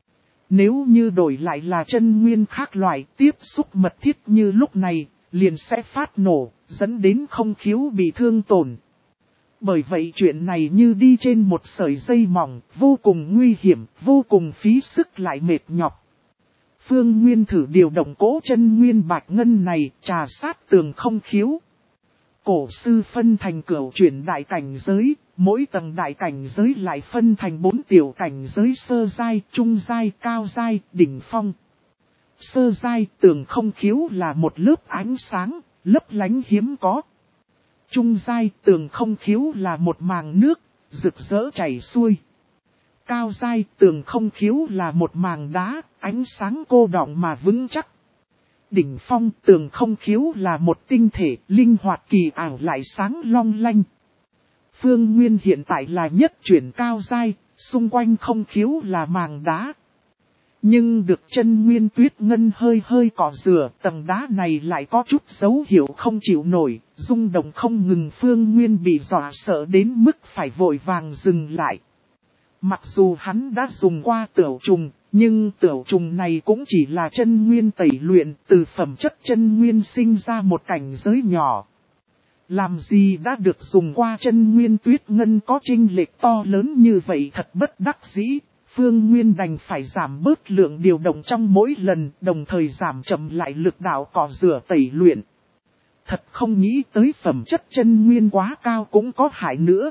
Nếu như đổi lại là chân nguyên khác loại tiếp xúc mật thiết như lúc này, liền sẽ phát nổ, dẫn đến không khiếu bị thương tổn. Bởi vậy chuyện này như đi trên một sợi dây mỏng, vô cùng nguy hiểm, vô cùng phí sức lại mệt nhọc. Phương Nguyên thử điều động cố chân nguyên Bạch Ngân này, trà sát tường không khiếu. Cổ sư phân thành cửu chuyển đại cảnh giới, mỗi tầng đại cảnh giới lại phân thành bốn tiểu cảnh giới sơ giai, trung giai, cao giai, đỉnh phong. Sơ giai tường không khiếu là một lớp ánh sáng, lấp lánh hiếm có. Trung giai tường không khiếu là một màng nước, rực rỡ chảy xuôi. Cao giai tường không khiếu là một màng đá, ánh sáng cô đọng mà vững chắc. Đỉnh phong tường không khiếu là một tinh thể, linh hoạt kỳ ảo lại sáng long lanh. Phương Nguyên hiện tại là nhất chuyển cao giai, xung quanh không khiếu là màng đá. Nhưng được chân Nguyên Tuyết Ngân hơi hơi cọ rửa, tầng đá này lại có chút dấu hiệu không chịu nổi, rung động không ngừng. Phương Nguyên bị dọa sợ đến mức phải vội vàng dừng lại. Mặc dù hắn đã dùng qua tửu trùng, nhưng tửu trùng này cũng chỉ là chân nguyên tẩy luyện, từ phẩm chất chân nguyên sinh ra một cảnh giới nhỏ. Làm gì đã được dùng qua chân nguyên Tuyết Ngân có chênh lệch to lớn như vậy, thật bất đắc dĩ. Phương Nguyên đành phải giảm bớt lượng điều động trong mỗi lần, đồng thời giảm chậm lại lực đạo cọ rửa tẩy luyện. Thật không nghĩ tới phẩm chất chân nguyên quá cao cũng có hại nữa.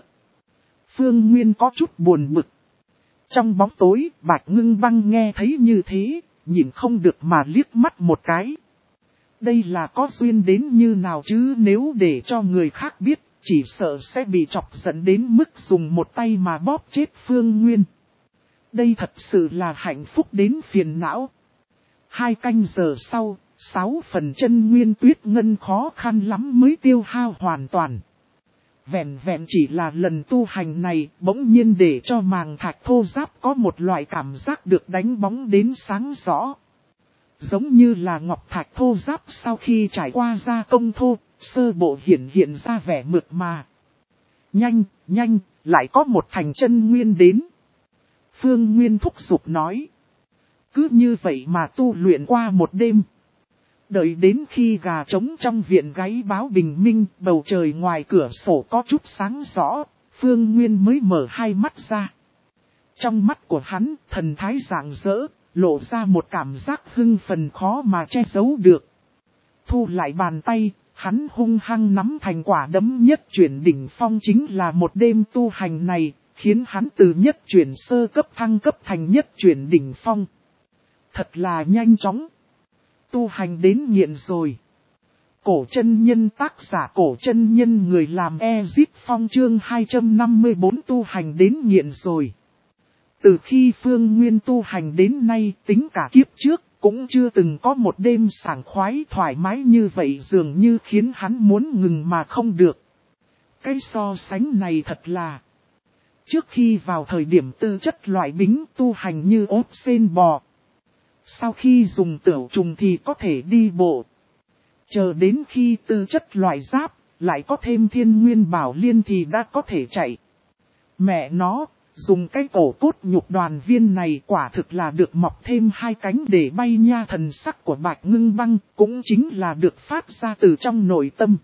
Phương Nguyên có chút buồn bực. Trong bóng tối, Bạch Ngưng Băng nghe thấy như thế, nhìn không được mà liếc mắt một cái. Đây là có duyên đến như nào chứ, nếu để cho người khác biết, chỉ sợ sẽ bị chọc giận đến mức dùng một tay mà bóp chết Phương Nguyên. Đây thật sự là hạnh phúc đến phiền não. Hai canh giờ sau, sáu phần chân nguyên Tuyết Ngân khó khăn lắm mới tiêu hao hoàn toàn. Vẹn vẹn chỉ là lần tu hành này, bỗng nhiên để cho màng thạch thô giáp có một loại cảm giác được đánh bóng đến sáng rõ. Giống như là ngọc thạch thô giáp sau khi trải qua gia công thô, sơ bộ hiện hiện ra vẻ mượt mà. Nhanh, nhanh, lại có một thành chân nguyên đến. Phương Nguyên thúc giục nói. Cứ như vậy mà tu luyện qua một đêm. Đợi đến khi gà trống trong viện gáy báo bình minh, bầu trời ngoài cửa sổ có chút sáng rõ, Phương Nguyên mới mở hai mắt ra. Trong mắt của hắn, thần thái rạng rỡ, lộ ra một cảm giác hưng phấn khó mà che giấu được. Thu lại bàn tay, hắn hung hăng nắm thành quả đấm nhất chuyển đỉnh phong. Chính là một đêm tu hành này, khiến hắn từ nhất chuyển sơ cấp thăng cấp thành nhất chuyển đỉnh phong. Thật là nhanh chóng. Tu hành đến nghiện rồi. Cổ chân nhân tác giả cổ chân nhân người làm Ezip Phong chương hai trăm năm mươi bốn tu hành đến nghiện rồi. Từ khi Phương Nguyên tu hành đến nay, tính cả kiếp trước, cũng chưa từng có một đêm sảng khoái thoải mái như vậy, dường như khiến hắn muốn ngừng mà không được. Cái so sánh này thật là... Trước khi vào thời điểm tư chất loại bính tu hành như ốp sen bò. Sau khi dùng tửu trùng thì có thể đi bộ. Chờ đến khi tư chất loại giáp, lại có thêm thiên nguyên bảo liên thì đã có thể chạy. Mẹ nó, dùng cái cổ cốt nhục đoàn viên này quả thực là được mọc thêm hai cánh để bay nha. Thần sắc của Bạch Ngưng Băng cũng chính là được phát ra từ trong nội tâm.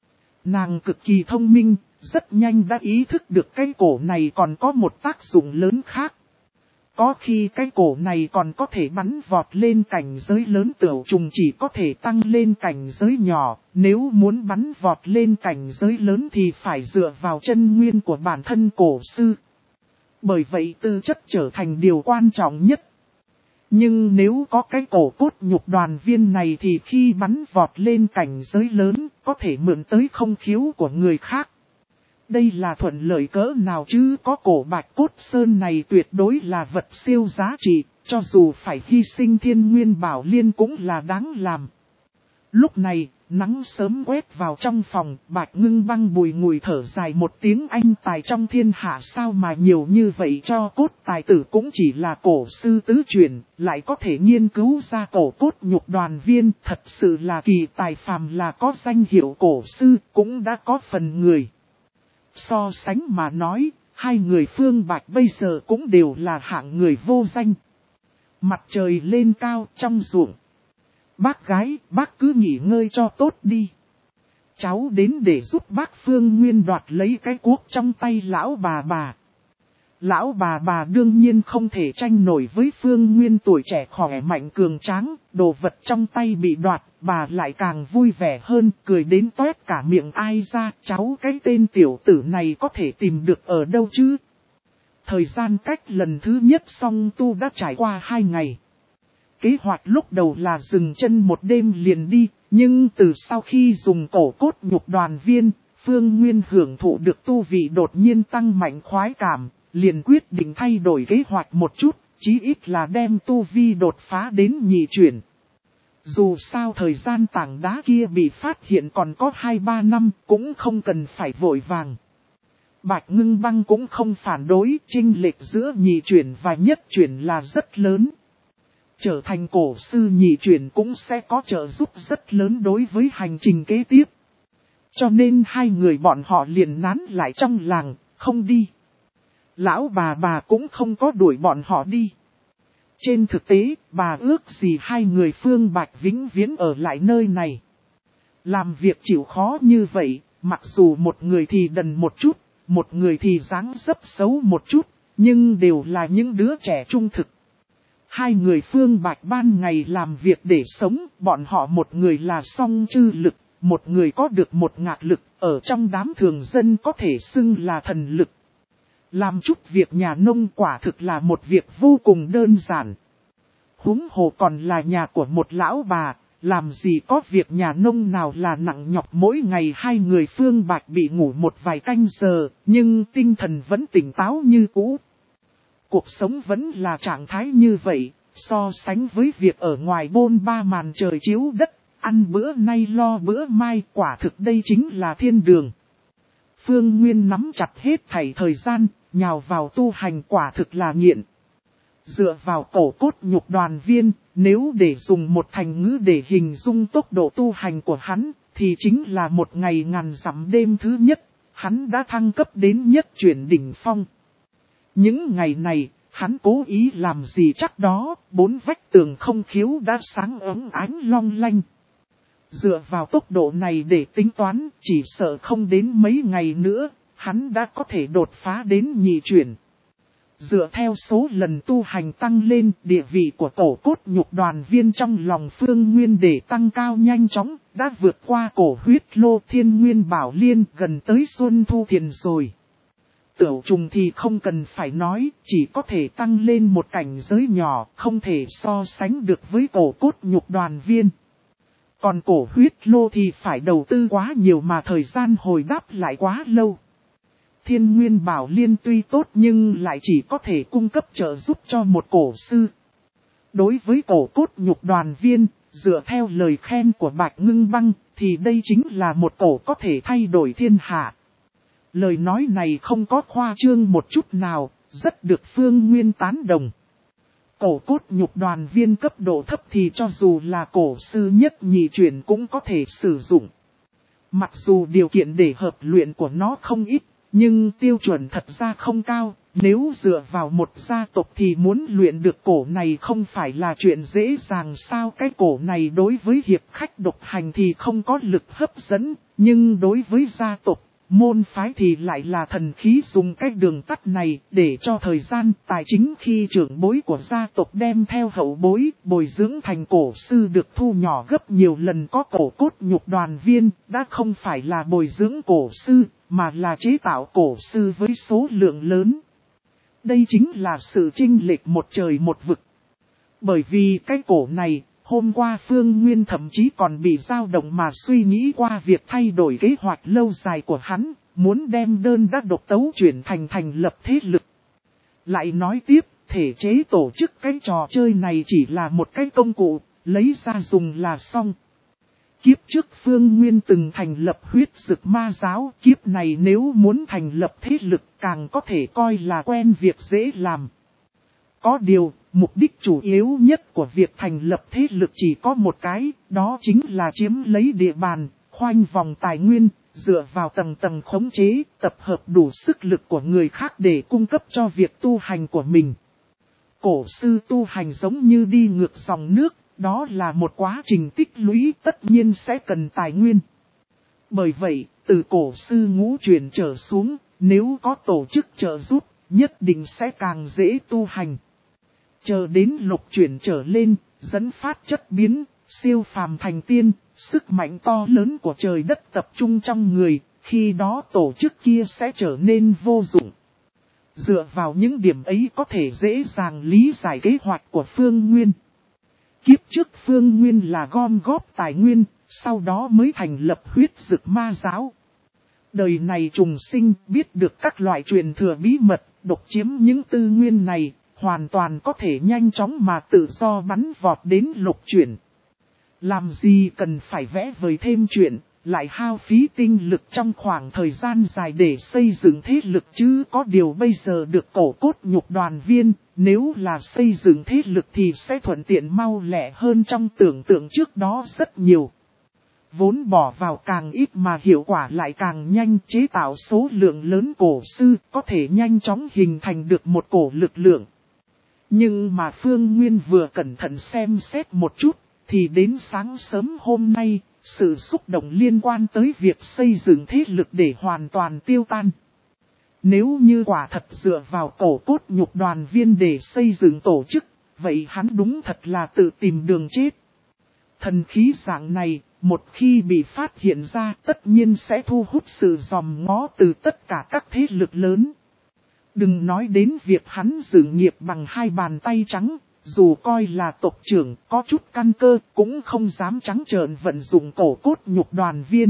Nàng cực kỳ thông minh, rất nhanh đã ý thức được cái cổ này còn có một tác dụng lớn khác. Có khi cái cổ này còn có thể bắn vọt lên cảnh giới lớn, tiểu trùng chỉ có thể tăng lên cảnh giới nhỏ, nếu muốn bắn vọt lên cảnh giới lớn thì phải dựa vào chân nguyên của bản thân cổ sư. Bởi vậy tư chất trở thành điều quan trọng nhất. Nhưng nếu có cái cổ cốt nhục đoàn viên này thì khi bắn vọt lên cảnh giới lớn, có thể mượn tới không khiếu của người khác. Đây là thuận lợi cỡ nào chứ, có cổ bạch cốt sơn này tuyệt đối là vật siêu giá trị, cho dù phải hy sinh thiên nguyên bảo liên cũng là đáng làm. Lúc này, nắng sớm quét vào trong phòng, Bạch Ngưng Băng bùi ngùi thở dài một tiếng, anh tài trong thiên hạ sao mà nhiều như vậy, cho cốt tài tử cũng chỉ là cổ sư tứ truyền, lại có thể nghiên cứu ra cổ cốt nhục đoàn viên, thật sự là kỳ tài, phàm là có danh hiệu cổ sư, cũng đã có phần người. So sánh mà nói, hai người Phương Bạch bây giờ cũng đều là hạng người vô danh. Mặt trời lên cao trong ruộng. Bác gái, bác cứ nghỉ ngơi cho tốt đi. Cháu đến để giúp bác Phương Nguyên đoạt lấy cái cuốc trong tay lão bà bà. Lão bà bà đương nhiên không thể tranh nổi với Phương Nguyên tuổi trẻ khỏe mạnh cường tráng, đồ vật trong tay bị đoạt, bà lại càng vui vẻ hơn, cười đến toét cả miệng, ai ra, cháu cái tên tiểu tử này có thể tìm được ở đâu chứ? Thời gian cách lần thứ nhất song tu đã trải qua hai ngày. Kế hoạch lúc đầu là dừng chân một đêm liền đi, nhưng từ sau khi dùng cổ cốt nhục đoàn viên, Phương Nguyên hưởng thụ được tu vị đột nhiên tăng mạnh khoái cảm, liền quyết định thay đổi kế hoạch một chút, chí ít là đem tu vi đột phá đến nhị chuyển. Dù sao thời gian tảng đá kia bị phát hiện còn có hai ba năm, cũng không cần phải vội vàng. Bạch Ngưng Băng cũng không phản đối, chênh lệch giữa nhị chuyển và nhất chuyển là rất lớn. Trở thành cổ sư nhị chuyển cũng sẽ có trợ giúp rất lớn đối với hành trình kế tiếp. Cho nên hai người bọn họ liền nán lại trong làng, không đi. Lão bà bà cũng không có đuổi bọn họ đi. Trên thực tế, bà ước gì hai người Phương Bạch vĩnh viễn ở lại nơi này. Làm việc chịu khó như vậy, mặc dù một người thì đần một chút, một người thì dáng dấp xấu một chút, nhưng đều là những đứa trẻ trung thực. Hai người Phương Bạch ban ngày làm việc để sống, bọn họ một người là song chư lực, một người có được một ngạc lực, ở trong đám thường dân có thể xưng là thần lực. Làm chút việc nhà nông quả thực là một việc vô cùng đơn giản. Huống hồ còn là nhà của một lão bà, làm gì có việc nhà nông nào là nặng nhọc. Mỗi ngày hai người Phương Bạch bị ngủ một vài canh giờ, nhưng tinh thần vẫn tỉnh táo như cũ. Cuộc sống vẫn là trạng thái như vậy, so sánh với việc ở ngoài bôn ba màn trời chiếu đất, ăn bữa nay lo bữa mai, quả thực đây chính là thiên đường. Phương Nguyên nắm chặt hết thảy thời gian, nhào vào tu hành quả thực là nghiện. Dựa vào cổ cốt nhục đoàn viên, nếu để dùng một thành ngữ để hình dung tốc độ tu hành của hắn, thì chính là một ngày ngàn dặm đêm thứ nhất, hắn đã thăng cấp đến nhất chuyển đỉnh phong. Những ngày này, hắn cố ý làm gì chắc đó, bốn vách tường không khiếu đã sáng ấm ánh long lanh. Dựa vào tốc độ này để tính toán, chỉ sợ không đến mấy ngày nữa, hắn đã có thể đột phá đến nhị chuyển. Dựa theo số lần tu hành tăng lên, địa vị của cổ cốt nhục đoàn viên trong lòng Phương Nguyên để tăng cao nhanh chóng, đã vượt qua cổ huyết lô thiên nguyên bảo liên, gần tới Xuân Thu Thiền rồi. Tiểu trùng thì không cần phải nói, chỉ có thể tăng lên một cảnh giới nhỏ, không thể so sánh được với cổ cốt nhục đoàn viên. Còn cổ huyết lô thì phải đầu tư quá nhiều mà thời gian hồi đáp lại quá lâu. Thiên nguyên bảo liên tuy tốt nhưng lại chỉ có thể cung cấp trợ giúp cho một cổ sư. Đối với cổ cốt nhục đoàn viên, dựa theo lời khen của Bạch Ngưng Băng, thì đây chính là một cổ có thể thay đổi thiên hạ. Lời nói này không có khoa trương một chút nào, rất được Phương Nguyên tán đồng. Cổ cốt nhục đoàn viên cấp độ thấp thì cho dù là cổ sư nhất nhị chuyển cũng có thể sử dụng. Mặc dù điều kiện để hợp luyện của nó không ít, nhưng tiêu chuẩn thật ra không cao. Nếu dựa vào một gia tộc thì muốn luyện được cổ này không phải là chuyện dễ dàng sao. Cái cổ này đối với hiệp khách độc hành thì không có lực hấp dẫn, nhưng đối với gia tộc, môn phái thì lại là thần khí dùng cách đường tắt này để cho thời gian tài chính khi trưởng bối của gia tộc đem theo hậu bối bồi dưỡng thành cổ sư được thu nhỏ gấp nhiều lần có cổ cốt nhục đoàn viên, đã không phải là bồi dưỡng cổ sư, mà là chế tạo cổ sư với số lượng lớn. Đây chính là sự chênh lệch một trời một vực. Bởi vì cái cổ này, hôm qua Phương Nguyên thậm chí còn bị dao động mà suy nghĩ qua việc thay đổi kế hoạch lâu dài của hắn, muốn đem đơn đắc độc tấu chuyển thành thành lập thế lực. Lại nói tiếp, thể chế tổ chức cái trò chơi này chỉ là một cái công cụ, lấy ra dùng là xong. Kiếp trước Phương Nguyên từng thành lập huyết dực ma giáo, kiếp này nếu muốn thành lập thế lực càng có thể coi là quen việc dễ làm. Có điều, mục đích chủ yếu nhất của việc thành lập thế lực chỉ có một cái, đó chính là chiếm lấy địa bàn, khoanh vòng tài nguyên, dựa vào tầng tầng khống chế, tập hợp đủ sức lực của người khác để cung cấp cho việc tu hành của mình. Cổ sư tu hành giống như đi ngược dòng nước, đó là một quá trình tích lũy tất nhiên sẽ cần tài nguyên. Bởi vậy, từ cổ sư ngũ truyền trở xuống, nếu có tổ chức trợ giúp, nhất định sẽ càng dễ tu hành. Chờ đến lục chuyển trở lên, dẫn phát chất biến, siêu phàm thành tiên, sức mạnh to lớn của trời đất tập trung trong người, khi đó tổ chức kia sẽ trở nên vô dụng. Dựa vào những điểm ấy có thể dễ dàng lý giải kế hoạch của Phương Nguyên. Kiếp trước Phương Nguyên là gom góp tài nguyên, sau đó mới thành lập huyết dực ma giáo. Đời này trùng sinh biết được các loại truyền thừa bí mật, độc chiếm những tư nguyên này, hoàn toàn có thể nhanh chóng mà tự do bắn vọt đến lục chuyển. Làm gì cần phải vẽ vời thêm chuyện, lại hao phí tinh lực trong khoảng thời gian dài để xây dựng thế lực chứ có điều bây giờ được cổ cốt nhục đoàn viên, nếu là xây dựng thế lực thì sẽ thuận tiện mau lẹ hơn trong tưởng tượng trước đó rất nhiều. Vốn bỏ vào càng ít mà hiệu quả lại càng nhanh, chế tạo số lượng lớn cổ sư có thể nhanh chóng hình thành được một cổ lực lượng. Nhưng mà Phương Nguyên vừa cẩn thận xem xét một chút, thì đến sáng sớm hôm nay, sự xúc động liên quan tới việc xây dựng thế lực để hoàn toàn tiêu tan. Nếu như quả thật dựa vào cổ cốt nhục đoàn viên để xây dựng tổ chức, vậy hắn đúng thật là tự tìm đường chết. Thần khí dạng này, một khi bị phát hiện ra tất nhiên sẽ thu hút sự dòm ngó từ tất cả các thế lực lớn. Đừng nói đến việc hắn dự nghiệp bằng hai bàn tay trắng, dù coi là tộc trưởng có chút căn cơ cũng không dám trắng trợn vận dụng cổ cốt nhục đoàn viên.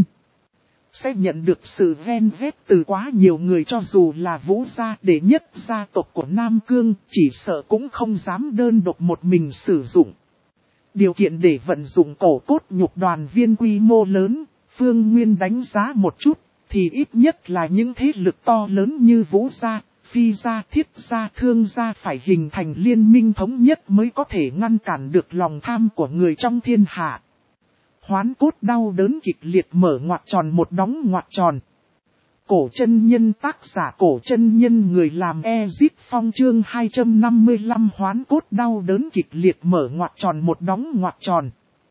Sẽ nhận được sự ghen ghét từ quá nhiều người, cho dù là Vũ gia đệ nhất gia tộc của Nam Cương, chỉ sợ cũng không dám đơn độc một mình sử dụng. Điều kiện để vận dụng cổ cốt nhục đoàn viên quy mô lớn, Phương Nguyên đánh giá một chút, thì ít nhất là những thế lực to lớn như Vũ gia, Phi gia, Thiết gia, Thương gia phải hình thành liên minh thống nhất mới có thể ngăn cản được lòng tham của người trong thiên hạ. Hoán cốt đau đớn kịch liệt mở ngoặc tròn một đóng ngoặc tròn. Cổ chân nhân tác giả cổ chân nhân người làm Ezip Phong chương hai trăm năm mươi lăm hoán cốt đau đớn kịch liệt mở ngoặc tròn một đóng ngoặc tròn.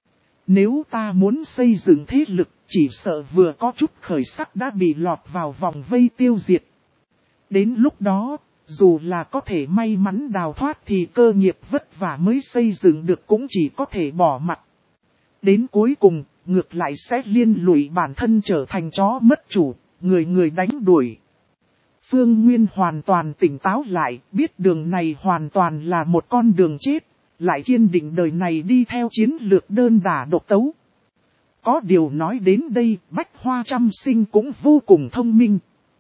Nếu ta muốn xây dựng thế lực, chỉ sợ vừa có chút khởi sắc đã bị lọt vào vòng vây tiêu diệt. Đến lúc đó, dù là có thể may mắn đào thoát thì cơ nghiệp vất vả mới xây dựng được cũng chỉ có thể bỏ mặt. Đến cuối cùng, ngược lại sẽ liên lụy bản thân trở thành chó mất chủ, người người đánh đuổi. Phương Nguyên hoàn toàn tỉnh táo lại, biết đường này hoàn toàn là một con đường chết, lại kiên định đời này đi theo chiến lược đơn đả độc tấu. Có điều nói đến đây, Bách Hoa Trăm Sinh cũng vô cùng thông minh.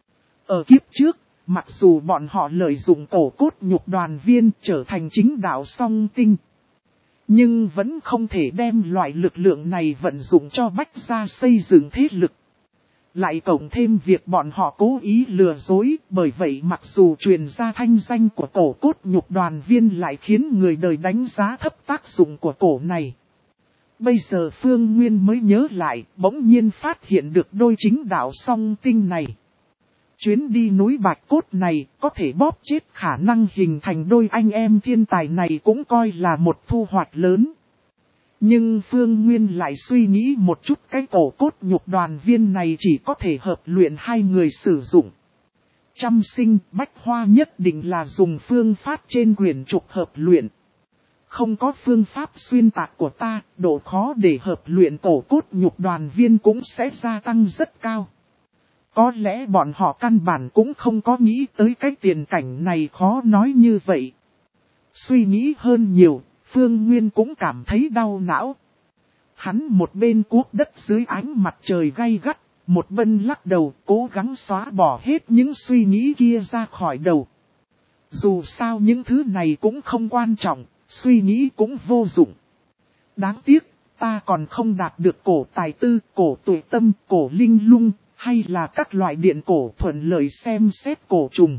Ở kiếp trước, mặc dù bọn họ lợi dụng cổ cốt nhục đoàn viên trở thành chính đạo song tinh, nhưng vẫn không thể đem loại lực lượng này vận dụng cho Bách gia xây dựng thế lực. Lại cộng thêm việc bọn họ cố ý lừa dối, bởi vậy mặc dù truyền ra thanh danh của cổ cốt nhục đoàn viên lại khiến người đời đánh giá thấp tác dụng của cổ này. Bây giờ Phương Nguyên mới nhớ lại, bỗng nhiên phát hiện được đôi chính đạo song tinh này. Chuyến đi núi Bạch Cốt này có thể bóp chết khả năng hình thành đôi anh em thiên tài này cũng coi là một thu hoạch lớn. Nhưng Phương Nguyên lại suy nghĩ một chút, cái cổ cốt nhục đoàn viên này chỉ có thể hợp luyện hai người sử dụng. Trăm sinh bách hoa nhất định là dùng phương pháp trên quyển trục hợp luyện. Không có phương pháp xuyên tạc của ta, độ khó để hợp luyện cổ cốt nhục đoàn viên cũng sẽ gia tăng rất cao. Có lẽ bọn họ căn bản cũng không có nghĩ tới cái tiền cảnh này, khó nói như vậy. Suy nghĩ hơn nhiều, Phương Nguyên cũng cảm thấy đau não. Hắn một bên cuốc đất dưới ánh mặt trời gay gắt, một bên lắc đầu cố gắng xóa bỏ hết những suy nghĩ kia ra khỏi đầu. Dù sao những thứ này cũng không quan trọng, suy nghĩ cũng vô dụng. Đáng tiếc, ta còn không đạt được cổ tài tư, cổ tuổi tâm, cổ linh lung, hay là các loại điện cổ thuận lợi xem xét cổ trùng.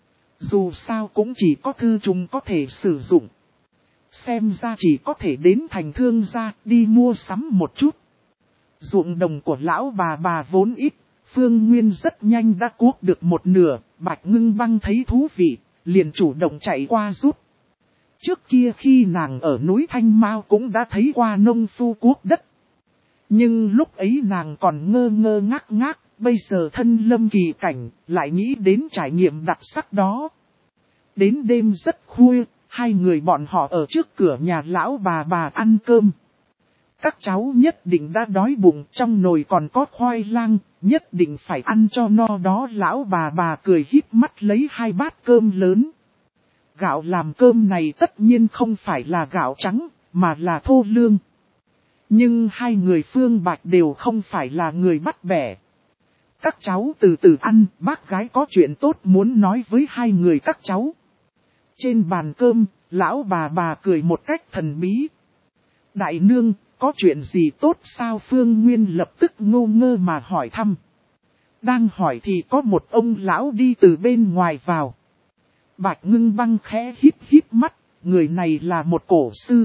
Dù sao cũng chỉ có thư trùng có thể sử dụng. Xem ra chỉ có thể đến thành thương gia đi mua sắm một chút. Ruộng đồng của lão bà bà vốn ít, Phương Nguyên rất nhanh đã cuốc được một nửa, Bạch Ngưng Băng thấy thú vị, liền chủ động chạy qua giúp. Trước kia khi nàng ở núi Thanh Mao cũng đã thấy qua nông phu cuốc đất. Nhưng lúc ấy nàng còn ngơ ngơ ngác ngác, bây giờ thân lâm kỳ cảnh, lại nghĩ đến trải nghiệm đặc sắc đó. Đến đêm rất khuya, hai người bọn họ ở trước cửa nhà lão bà bà ăn cơm. Các cháu nhất định đã đói bụng, trong nồi còn có khoai lang, nhất định phải ăn cho no đó. Lão bà bà cười híp mắt lấy hai bát cơm lớn. Gạo làm cơm này tất nhiên không phải là gạo trắng, mà là thô lương. Nhưng hai người Phương Bạch đều không phải là người bắt bẻ. Các cháu từ từ ăn, bác gái có chuyện tốt muốn nói với hai người các cháu. Trên bàn cơm, lão bà bà cười một cách thần bí. Đại nương, có chuyện gì tốt sao? Phương Nguyên lập tức ngô ngơ mà hỏi thăm. Đang hỏi thì có một ông lão đi từ bên ngoài vào. Bạch Ngưng Băng khẽ híp híp mắt, người này là một cổ sư.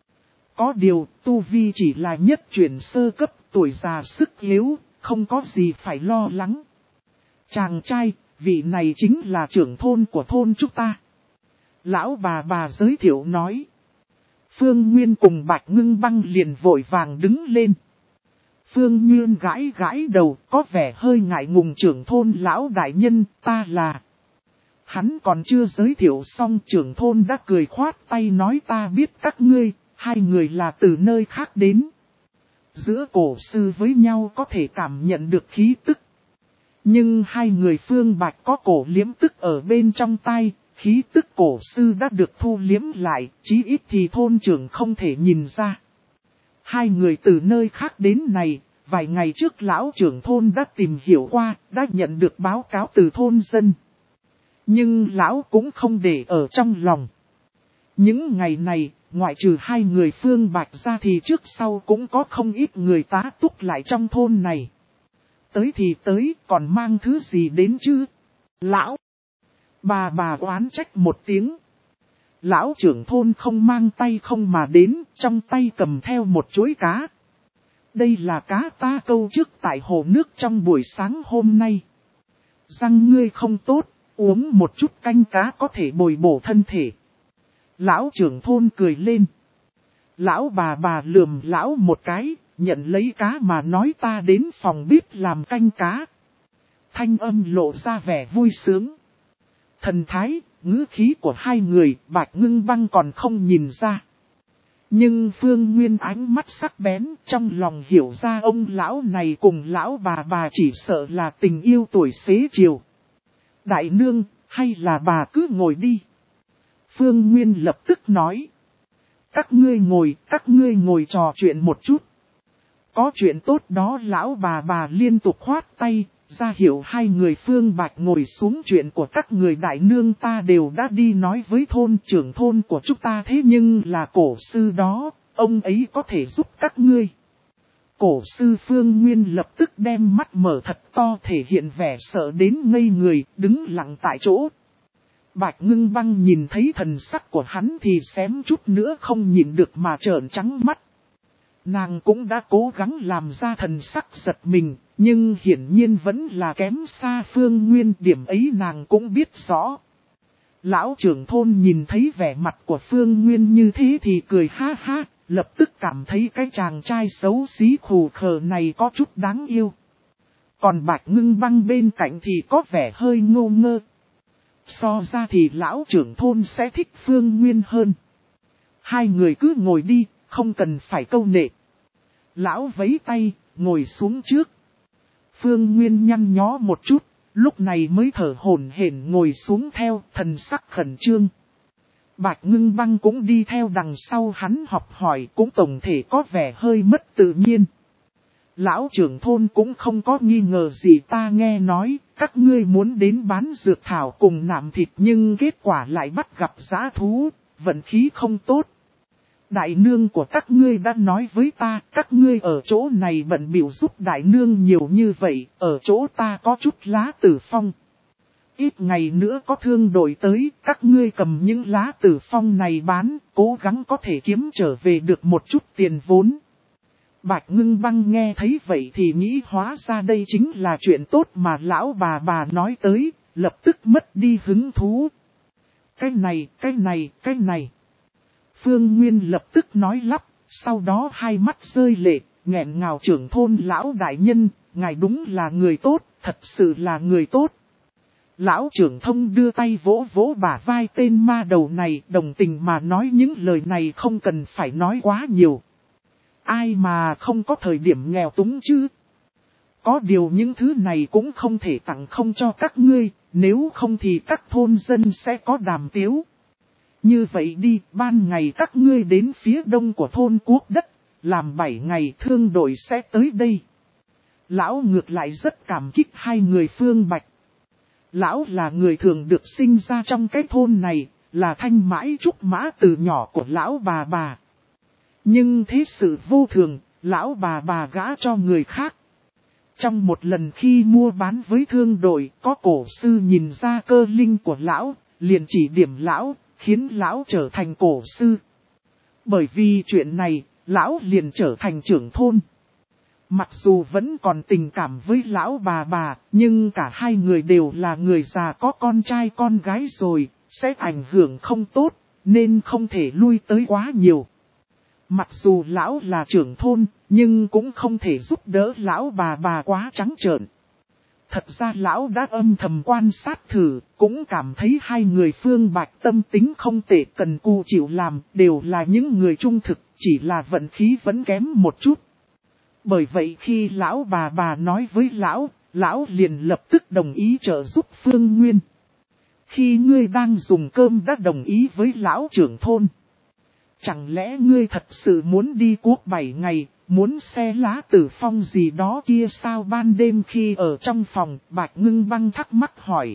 Có điều, tu vi chỉ là nhất chuyển sơ cấp, tuổi già sức yếu, không có gì phải lo lắng. Chàng trai, vị này chính là trưởng thôn của thôn chúng ta. Lão bà bà giới thiệu nói. Phương Nguyên cùng Bạch Ngưng Băng liền vội vàng đứng lên. Phương Nguyên gãi gãi đầu, có vẻ hơi ngại ngùng. Trưởng thôn lão đại nhân, ta là... Hắn còn chưa giới thiệu xong, trưởng thôn đã cười khoát tay nói ta biết các ngươi, hai người là từ nơi khác đến. Giữa cổ sư với nhau có thể cảm nhận được khí tức. Nhưng hai người Phương Bạch có cổ liếm tức ở bên trong tay, khí tức cổ sư đã được thu liếm lại, chí ít thì thôn trưởng không thể nhìn ra. Hai người từ nơi khác đến này, vài ngày trước lão trưởng thôn đã tìm hiểu qua, đã nhận được báo cáo từ thôn dân. Nhưng lão cũng không để ở trong lòng. Những ngày này, ngoại trừ hai người Phương Bạch ra thì trước sau cũng có không ít người tá túc lại trong thôn này. Tới thì tới, còn mang thứ gì đến chứ? Lão! Bà bà oán trách một tiếng. Lão trưởng thôn không mang tay không mà đến, trong tay cầm theo một chuỗi cá. Đây là cá ta câu trước tại hồ nước trong buổi sáng hôm nay. Răng ngươi không tốt, uống một chút canh cá có thể bồi bổ thân thể. Lão trưởng thôn cười lên. Lão bà bà lườm lão một cái, nhận lấy cá mà nói ta đến phòng bếp làm canh cá. Thanh âm lộ ra vẻ vui sướng. Thần thái, ngữ khí của hai người, Bạch Ngưng Băng còn không nhìn ra. Nhưng Phương Nguyên ánh mắt sắc bén, trong lòng hiểu ra ông lão này cùng lão bà bà chỉ sợ là tình yêu tuổi xế chiều. Đại nương, hay là bà cứ ngồi đi. Phương Nguyên lập tức nói. Các ngươi ngồi, các ngươi ngồi trò chuyện một chút. Có chuyện tốt đó. Lão bà bà liên tục khoát tay, ra hiểu hai người Phương Bạch ngồi xuống. Chuyện của các người đại nương ta đều đã đi nói với thôn trưởng thôn của chúng ta, thế nhưng là cổ sư đó, ông ấy có thể giúp các ngươi. Cổ sư Phương Nguyên lập tức đem mắt mở thật to, thể hiện vẻ sợ đến ngây người, đứng lặng tại chỗ. Bạch Ngưng Băng nhìn thấy thần sắc của hắn thì xém chút nữa không nhìn được mà trợn trắng mắt. Nàng cũng đã cố gắng làm ra thần sắc giật mình, nhưng hiển nhiên vẫn là kém xa Phương Nguyên, điểm ấy nàng cũng biết rõ. Lão trưởng thôn nhìn thấy vẻ mặt của Phương Nguyên như thế thì cười ha ha, lập tức cảm thấy cái chàng trai xấu xí khù khờ này có chút đáng yêu. Còn Bạch Ngưng Băng bên cạnh thì có vẻ hơi ngô ngơ. So ra thì lão trưởng thôn sẽ thích Phương Nguyên hơn. Hai người cứ ngồi đi, không cần phải câu nệ. Lão vẫy tay, ngồi xuống trước. Phương Nguyên nhăn nhó một chút, lúc này mới thở hổn hển ngồi xuống theo, thần sắc khẩn trương. Bạch Ngưng Băng cũng đi theo đằng sau hắn học hỏi, cũng tổng thể có vẻ hơi mất tự nhiên. Lão trưởng thôn cũng không có nghi ngờ gì, ta nghe nói, các ngươi muốn đến bán dược thảo cùng nạm thịt nhưng kết quả lại bắt gặp dã thú, vận khí không tốt. Đại nương của các ngươi đã nói với ta, các ngươi ở chỗ này bận bịu giúp đại nương nhiều như vậy, ở chỗ ta có chút lá tử phong. Ít ngày nữa có thương đội tới, các ngươi cầm những lá tử phong này bán, cố gắng có thể kiếm trở về được một chút tiền vốn. Bạch Ngưng Băng nghe thấy vậy thì nghĩ hóa ra đây chính là chuyện tốt mà lão bà bà nói tới, lập tức mất đi hứng thú. Cái này, cái này, cái này. Phương Nguyên lập tức nói lắp, sau đó hai mắt rơi lệ, nghẹn ngào trưởng thôn lão đại nhân, ngài đúng là người tốt, thật sự là người tốt. Lão trưởng thông đưa tay vỗ vỗ bả vai tên ma đầu này, đồng tình mà nói những lời này không cần phải nói quá nhiều. Ai mà không có thời điểm nghèo túng chứ? Có điều những thứ này cũng không thể tặng không cho các ngươi, nếu không thì các thôn dân sẽ có đàm tiếu. Như vậy đi, ban ngày các ngươi đến phía đông của thôn Quốc Đất, làm bảy ngày thương đội sẽ tới đây. Lão ngược lại rất cảm kích hai người Phương Bạch. Lão là người thường được sinh ra trong cái thôn này, là thanh mãi trúc mã từ nhỏ của lão bà bà. Nhưng thế sự vô thường, lão bà bà gã cho người khác. Trong một lần khi mua bán với thương đội, có cổ sư nhìn ra cơ linh của lão, liền chỉ điểm lão, khiến lão trở thành cổ sư. Bởi vì chuyện này, lão liền trở thành trưởng thôn. Mặc dù vẫn còn tình cảm với lão bà bà, nhưng cả hai người đều là người già có con trai con gái rồi, sẽ ảnh hưởng không tốt, nên không thể lui tới quá nhiều. Mặc dù lão là trưởng thôn, nhưng cũng không thể giúp đỡ lão bà bà quá trắng trợn. Thật ra lão đã âm thầm quan sát thử, cũng cảm thấy hai người Phương Bạch tâm tính không tệ, cần cù chịu làm, đều là những người trung thực, chỉ là vận khí vẫn kém một chút. Bởi vậy khi lão bà bà nói với lão, lão liền lập tức đồng ý trợ giúp Phương Nguyên. Khi ngươi đang dùng cơm đã đồng ý với lão trưởng thôn. Chẳng lẽ ngươi thật sự muốn đi quốc bảy ngày, muốn xe lá tử phong gì đó kia sao? Ban đêm khi ở trong phòng, Bạch Ngưng Băng thắc mắc hỏi.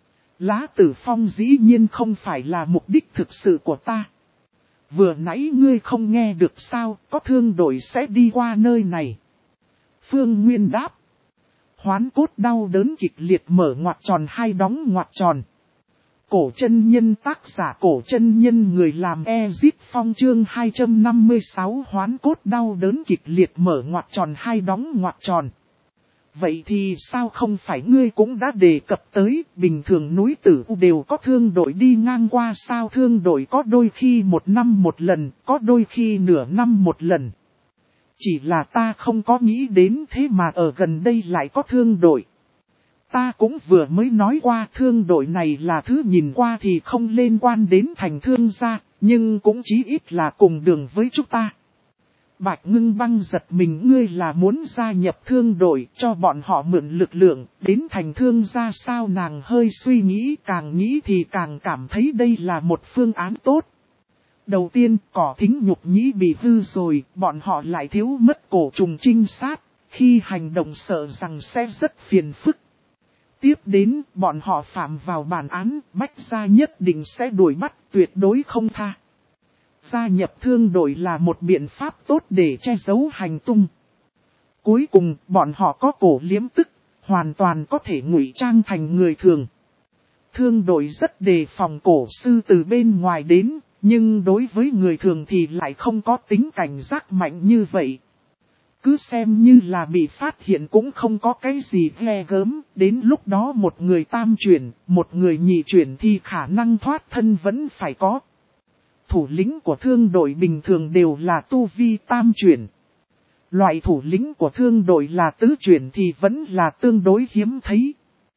Lá tử phong dĩ nhiên không phải là mục đích thực sự của ta. Vừa nãy ngươi không nghe được sao, có thương đội sẽ đi qua nơi này. Phương Nguyên đáp. Hoán cốt đau đớn kịch liệt mở ngoặc tròn hai đóng ngoặc tròn. Cổ chân nhân tác giả cổ chân nhân người làm Ezit Phong chương hai trăm năm mươi sáu hoán cốt đau đớn kịch liệt mở ngoặc tròn hai đóng ngoặc tròn. Vậy thì sao không phải ngươi cũng đã đề cập tới, bình thường núi Tử U đều có thương đội đi ngang qua sao? Thương đội có đôi khi một năm một lần, có đôi khi nửa năm một lần. Chỉ là ta không có nghĩ đến thế mà ở gần đây lại có thương đội. Ta cũng vừa mới nói qua thương đội này là thứ nhìn qua thì không liên quan đến thành thương gia, nhưng cũng chí ít là cùng đường với chúng ta. Bạch Ngưng Băng giật mình, ngươi là muốn gia nhập thương đội cho bọn họ mượn lực lượng đến thành thương gia sao? Nàng hơi suy nghĩ, càng nghĩ thì càng cảm thấy đây là một phương án tốt. Đầu tiên, cỏ thính nhục nhĩ bị hư rồi, bọn họ lại thiếu mất cổ trùng trinh sát, khi hành động sợ rằng sẽ rất phiền phức. Tiếp đến, bọn họ phạm vào bản án, Bách gia nhất định sẽ đuổi bắt, tuyệt đối không tha. Gia nhập thương đội là một biện pháp tốt để che giấu hành tung. Cuối cùng, bọn họ có cổ liếm tức, hoàn toàn có thể ngụy trang thành người thường. Thương đội rất đề phòng cổ sư từ bên ngoài đến, nhưng đối với người thường thì lại không có tính cảnh giác mạnh như vậy. Cứ xem như là bị phát hiện cũng không có cái gì ghê gớm, đến lúc đó một người tam chuyển, một người nhị chuyển thì khả năng thoát thân vẫn phải có. thủ lĩnh của thương đội bình thường đều là tu vi tam chuyển. Loại thủ lĩnh của thương đội là tứ chuyển thì vẫn là tương đối hiếm thấy.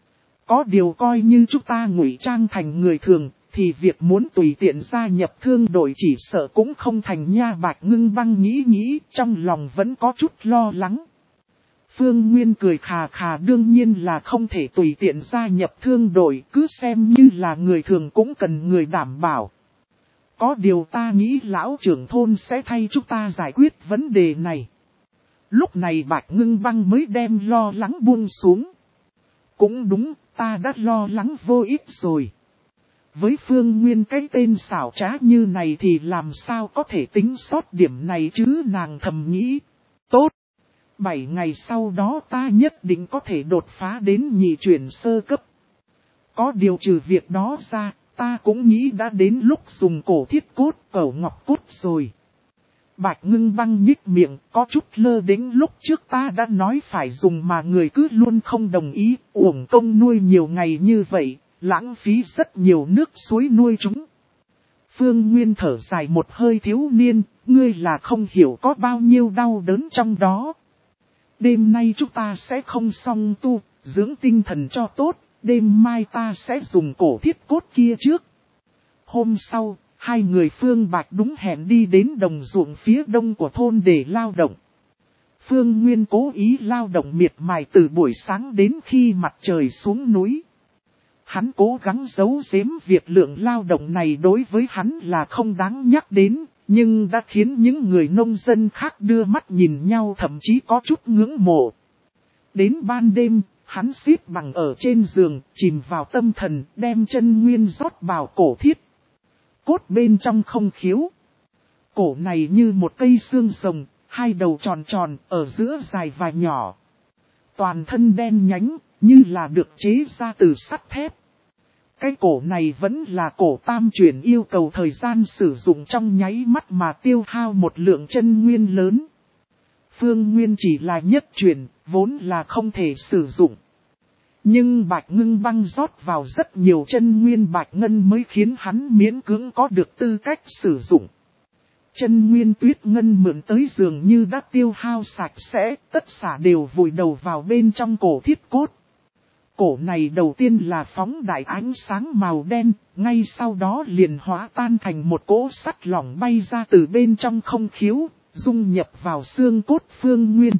Có điều coi như chúng ta ngụy trang thành người thường, thì việc muốn tùy tiện gia nhập thương đội chỉ sợ cũng không thành nha. Bạch Ngưng Băng nghĩ nghĩ, trong lòng vẫn có chút lo lắng. Phương Nguyên cười khà khà, đương nhiên là không thể tùy tiện gia nhập thương đội, cứ xem như là người thường cũng cần người đảm bảo. Có điều ta nghĩ lão trưởng thôn sẽ thay chúng ta giải quyết vấn đề này. Lúc này Bạch Ngưng Băng mới đem lo lắng buông xuống. Cũng đúng, ta đã lo lắng vô ích rồi. Với Phương Nguyên cái tên xảo trá như này thì làm sao có thể tính sót điểm này chứ, nàng thầm nghĩ. Tốt! Bảy ngày sau đó ta nhất định có thể đột phá đến nhị chuyển sơ cấp. Có điều trừ việc đó ra, ta cũng nghĩ đã đến lúc dùng cổ thiết cốt, cẩu ngọc cốt rồi. Bạch Ngưng Băng nhích miệng, có chút lơ đễnh, lúc trước ta đã nói phải dùng mà người cứ luôn không đồng ý, uổng công nuôi nhiều ngày như vậy, lãng phí rất nhiều nước suối nuôi chúng. Phương Nguyên thở dài một hơi, thiếu niên, ngươi là không hiểu có bao nhiêu đau đớn trong đó. Đêm nay chúng ta sẽ không song tu, dưỡng tinh thần cho tốt, đêm mai ta sẽ dùng cổ thiết cốt kia trước. Hôm sau, hai người Phương Bạch đúng hẹn đi đến đồng ruộng phía đông của thôn để lao động. Phương Nguyên cố ý lao động miệt mài từ buổi sáng đến khi mặt trời xuống núi. Hắn cố gắng giấu giếm việc lượng lao động này đối với hắn là không đáng nhắc đến, nhưng đã khiến những người nông dân khác đưa mắt nhìn nhau, thậm chí có chút ngưỡng mộ. Đến ban đêm, hắn xếp bằng ở trên giường, chìm vào tâm thần, đem chân nguyên rót vào cổ thiết cốt bên trong không khiếu. Cổ này như một cây xương rồng, hai đầu tròn tròn, ở giữa dài và nhỏ. Toàn thân đen nhánh, như là được chế ra từ sắt thép. Cái cổ này vẫn là cổ tam chuyển, yêu cầu thời gian sử dụng trong nháy mắt mà tiêu hao một lượng chân nguyên lớn. Phương Nguyên chỉ là nhất chuyển, vốn là không thể sử dụng. Nhưng Bạch Ngưng Băng rót vào rất nhiều chân nguyên bạch ngân mới khiến hắn miễn cưỡng có được tư cách sử dụng. Chân nguyên tuyết ngân mượn tới dường như đã tiêu hao sạch sẽ, tất cả đều vùi đầu vào bên trong cổ thiết cốt. Cổ này đầu tiên là phóng đại ánh sáng màu đen, ngay sau đó liền hóa tan thành một cỗ sắt lỏng bay ra từ bên trong không khiếu, dung nhập vào xương cốt Phương Nguyên.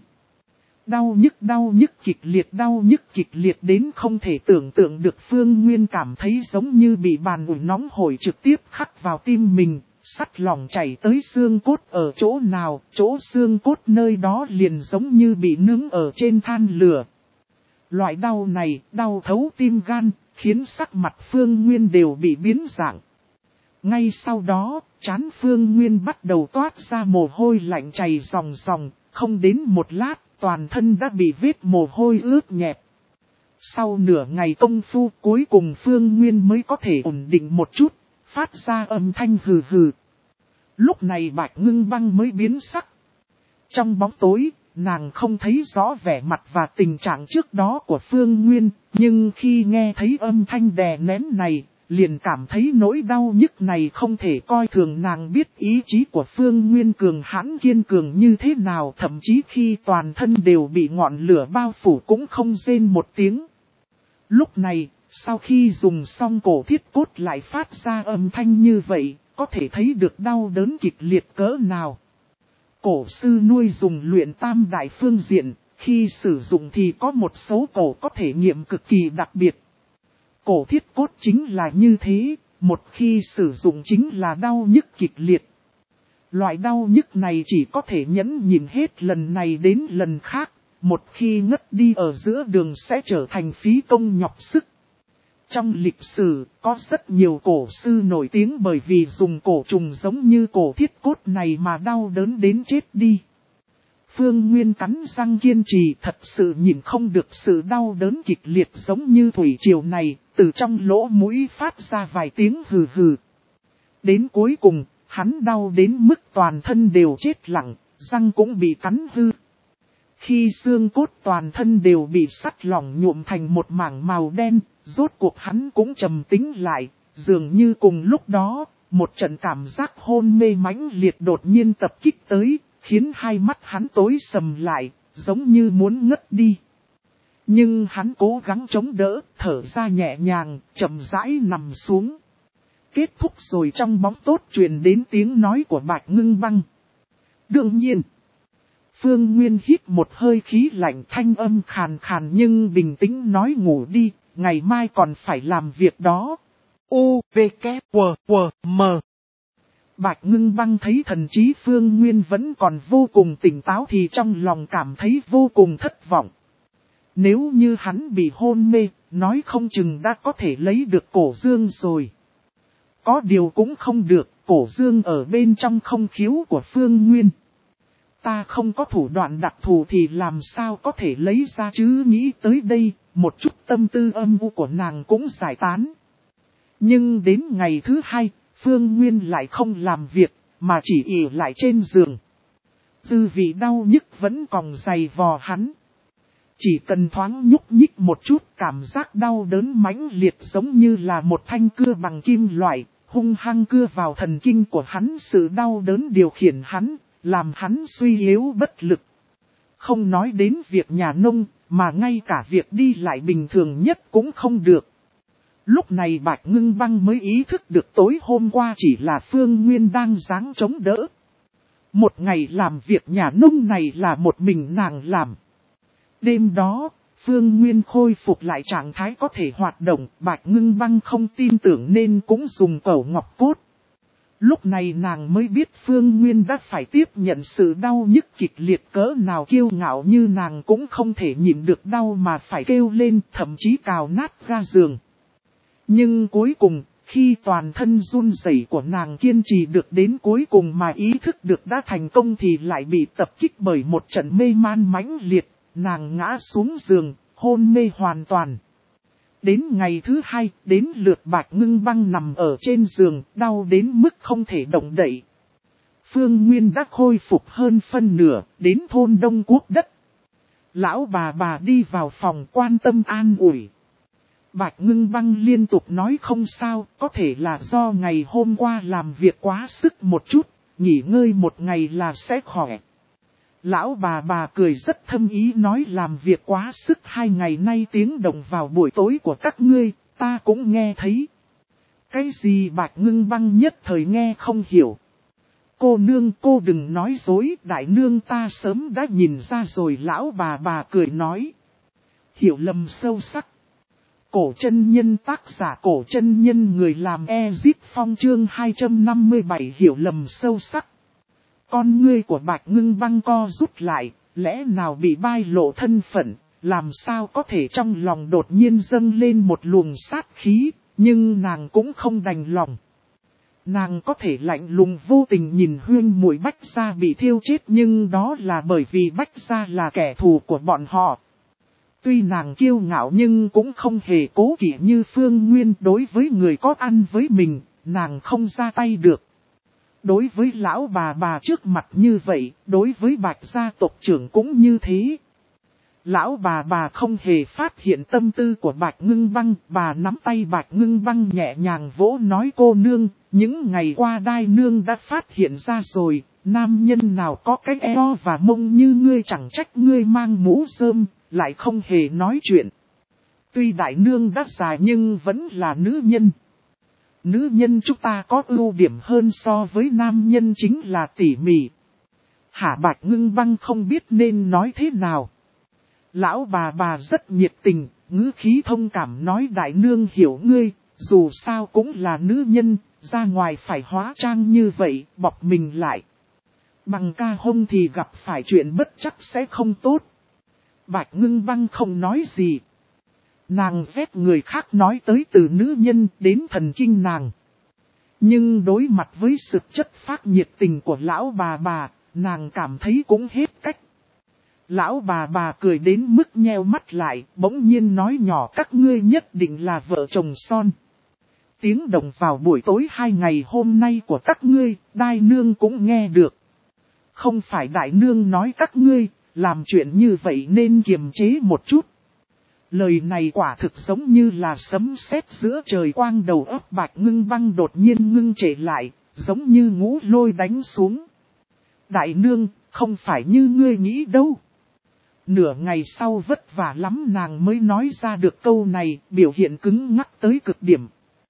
Đau nhức đau nhức kịch liệt, đau nhức kịch liệt đến không thể tưởng tượng được. Phương Nguyên cảm thấy giống như bị bàn ủi nóng hổi trực tiếp khắc vào tim mình, sắt lỏng chảy tới xương cốt ở chỗ nào, chỗ xương cốt nơi đó liền giống như bị nướng ở trên than lửa. Loại đau này, đau thấu tim gan, khiến sắc mặt Phương Nguyên đều bị biến dạng. Ngay sau đó, trán Phương Nguyên bắt đầu toát ra mồ hôi lạnh chảy ròng ròng, không đến một lát, toàn thân đã bị vết mồ hôi ướt nhẹp. Sau nửa ngày công phu, cuối cùng Phương Nguyên mới có thể ổn định một chút, phát ra âm thanh hừ hừ. Lúc này Bạch Ngưng Băng mới biến sắc. Trong bóng tối, nàng không thấy rõ vẻ mặt và tình trạng trước đó của Phương Nguyên, nhưng khi nghe thấy âm thanh đè nén này, liền cảm thấy nỗi đau nhức này không thể coi thường. Nàng biết ý chí của Phương Nguyên cường hãn kiên cường như thế nào, thậm chí khi toàn thân đều bị ngọn lửa bao phủ cũng không rên một tiếng. Lúc này, sau khi dùng xong cổ thiết cốt lại phát ra âm thanh như vậy, có thể thấy được đau đớn kịch liệt cỡ nào. Cổ sư nuôi dùng luyện tam đại phương diện, khi sử dụng thì có một số cổ có thể nghiệm cực kỳ đặc biệt. Cổ thiết cốt chính là như thế, một khi sử dụng chính là đau nhức kịch liệt. Loại đau nhức này chỉ có thể nhẫn nhịn hết lần này đến lần khác, một khi ngất đi ở giữa đường sẽ trở thành phí công nhọc sức. Trong lịch sử, có rất nhiều cổ sư nổi tiếng bởi vì dùng cổ trùng giống như cổ thiết cốt này mà đau đớn đến chết đi. Phương Nguyên cắn răng kiên trì, thật sự nhìn không được sự đau đớn kịch liệt giống như thủy triều này, từ trong lỗ mũi phát ra vài tiếng hừ hừ. Đến cuối cùng, hắn đau đến mức toàn thân đều chết lặng, răng cũng bị cắn hư. Khi xương cốt toàn thân đều bị sắt lỏng nhuộm thành một mảng màu đen, rốt cuộc hắn cũng trầm tĩnh lại, dường như cùng lúc đó, một trận cảm giác hôn mê mãnh liệt đột nhiên tập kích tới, khiến hai mắt hắn tối sầm lại, giống như muốn ngất đi. Nhưng hắn cố gắng chống đỡ, thở ra nhẹ nhàng, chậm rãi nằm xuống. Kết thúc rồi trong bóng tốt truyền đến tiếng nói của Bạch Ngưng Băng. Đương nhiên, Phương Nguyên hít một hơi khí lạnh, thanh âm khàn khàn nhưng bình tĩnh nói ngủ đi, ngày mai còn phải làm việc đó. U, V, K, W, W, M. Bạch Ngưng Băng thấy thần trí Phương Nguyên vẫn còn vô cùng tỉnh táo thì trong lòng cảm thấy vô cùng thất vọng. Nếu như hắn bị hôn mê, nói không chừng đã có thể lấy được cổ dương rồi. Có điều cũng không được, cổ dương ở bên trong không khiếu của Phương Nguyên. Ta không có thủ đoạn đặc thù thì làm sao có thể lấy ra chứ, nghĩ tới đây, một chút tâm tư âm u của nàng cũng giải tán. Nhưng đến ngày thứ hai, Phương Nguyên lại không làm việc, mà chỉ ỉ lại trên giường. Dư vị đau nhức vẫn còn dày vò hắn. Chỉ cần thoáng nhúc nhích một chút, cảm giác đau đớn mãnh liệt giống như là một thanh cưa bằng kim loại, hung hăng cưa vào thần kinh của hắn. Sự đau đớn điều khiển hắn, làm hắn suy yếu bất lực. Không nói đến việc nhà nông, mà ngay cả việc đi lại bình thường nhất cũng không được. Lúc này Bạch Ngưng Băng mới ý thức được tối hôm qua chỉ là Phương Nguyên đang giáng chống đỡ. Một ngày làm việc nhà nông này là một mình nàng làm. Đêm đó, Phương Nguyên khôi phục lại trạng thái có thể hoạt động, Bạch Ngưng Băng không tin tưởng nên cũng dùng cẩu ngọc cốt. Lúc này nàng mới biết Phương Nguyên đã phải tiếp nhận sự đau nhức kịch liệt cỡ nào, kiêu ngạo như nàng cũng không thể nhịn được đau mà phải kêu lên, thậm chí cào nát ga giường. Nhưng cuối cùng, khi toàn thân run rẩy của nàng kiên trì được đến cuối cùng mà ý thức được đã thành công thì lại bị tập kích bởi một trận mê man mãnh liệt, nàng ngã xuống giường, hôn mê hoàn toàn. Đến ngày thứ hai, đến lượt Bạch Ngưng Băng nằm ở trên giường, đau đến mức không thể động đậy. Phương Nguyên đã khôi phục hơn phân nửa, đến thôn Đông Quốc đất. Lão bà bà đi vào phòng quan tâm an ủi. Bạch Ngưng Băng liên tục nói không sao, có thể là do ngày hôm qua làm việc quá sức một chút, nghỉ ngơi một ngày là sẽ khỏe. Lão bà bà cười rất thâm ý nói làm việc quá sức hai ngày nay tiếng động vào buổi tối của các ngươi, ta cũng nghe thấy. Cái gì Bạch Ngưng Băng nhất thời nghe không hiểu. Cô nương cô đừng nói dối, đại nương ta sớm đã nhìn ra rồi, lão bà bà cười nói. Hiểu lầm sâu sắc. Cổ chân nhân tác giả cổ chân nhân người làm Ezip Phong chương hai trăm năm mươi bảy hiểu lầm sâu sắc. Con ngươi của Bạch Ngưng Băng co rút lại, lẽ nào bị bai lộ thân phận, làm sao có thể trong lòng đột nhiên dâng lên một luồng sát khí, nhưng nàng cũng không đành lòng. Nàng có thể lạnh lùng vô tình nhìn huyên muội Bách Gia bị thiêu chết nhưng đó là bởi vì Bách Gia là kẻ thù của bọn họ. Tuy nàng kiêu ngạo nhưng cũng không hề cố kỵ như Phương Nguyên, đối với người có ăn với mình, nàng không ra tay được. Đối với lão bà bà trước mặt như vậy, đối với Bạch gia tộc trưởng cũng như thế. Lão bà bà không hề phát hiện tâm tư của Bạch Ngưng Băng, bà nắm tay Bạch Ngưng Băng nhẹ nhàng vỗ nói cô nương, những ngày qua đai nương đã phát hiện ra rồi, nam nhân nào có cái eo và mông như ngươi chẳng trách ngươi mang mũ rơm, lại không hề nói chuyện. Tuy đại nương đã già nhưng vẫn là nữ nhân. Nữ nhân chúng ta có ưu điểm hơn so với nam nhân chính là tỉ mỉ. Hả Bạch Ngưng Băng không biết nên nói thế nào. Lão bà bà rất nhiệt tình, ngữ khí thông cảm nói đại nương hiểu ngươi, dù sao cũng là nữ nhân, ra ngoài phải hóa trang như vậy, bọc mình lại. Bằng ca hông thì gặp phải chuyện bất chắc sẽ không tốt. Bạch Ngưng Băng không nói gì. Nàng ghét người khác nói tới từ nữ nhân đến thần kinh nàng. Nhưng đối mặt với sự chất phác nhiệt tình của lão bà bà, nàng cảm thấy cũng hết cách. Lão bà bà cười đến mức nheo mắt lại, bỗng nhiên nói nhỏ các ngươi nhất định là vợ chồng son. Tiếng động vào buổi tối hai ngày hôm nay của các ngươi, đai nương cũng nghe được. Không phải đại nương nói các ngươi, làm chuyện như vậy nên kiềm chế một chút. Lời này quả thực giống như là sấm sét giữa trời quang, đầu óc Bạch Ngưng Băng đột nhiên ngưng trệ lại, giống như ngũ lôi đánh xuống. Đại nương, không phải như ngươi nghĩ đâu. Nửa ngày sau vất vả lắm nàng mới nói ra được câu này, biểu hiện cứng ngắc tới cực điểm.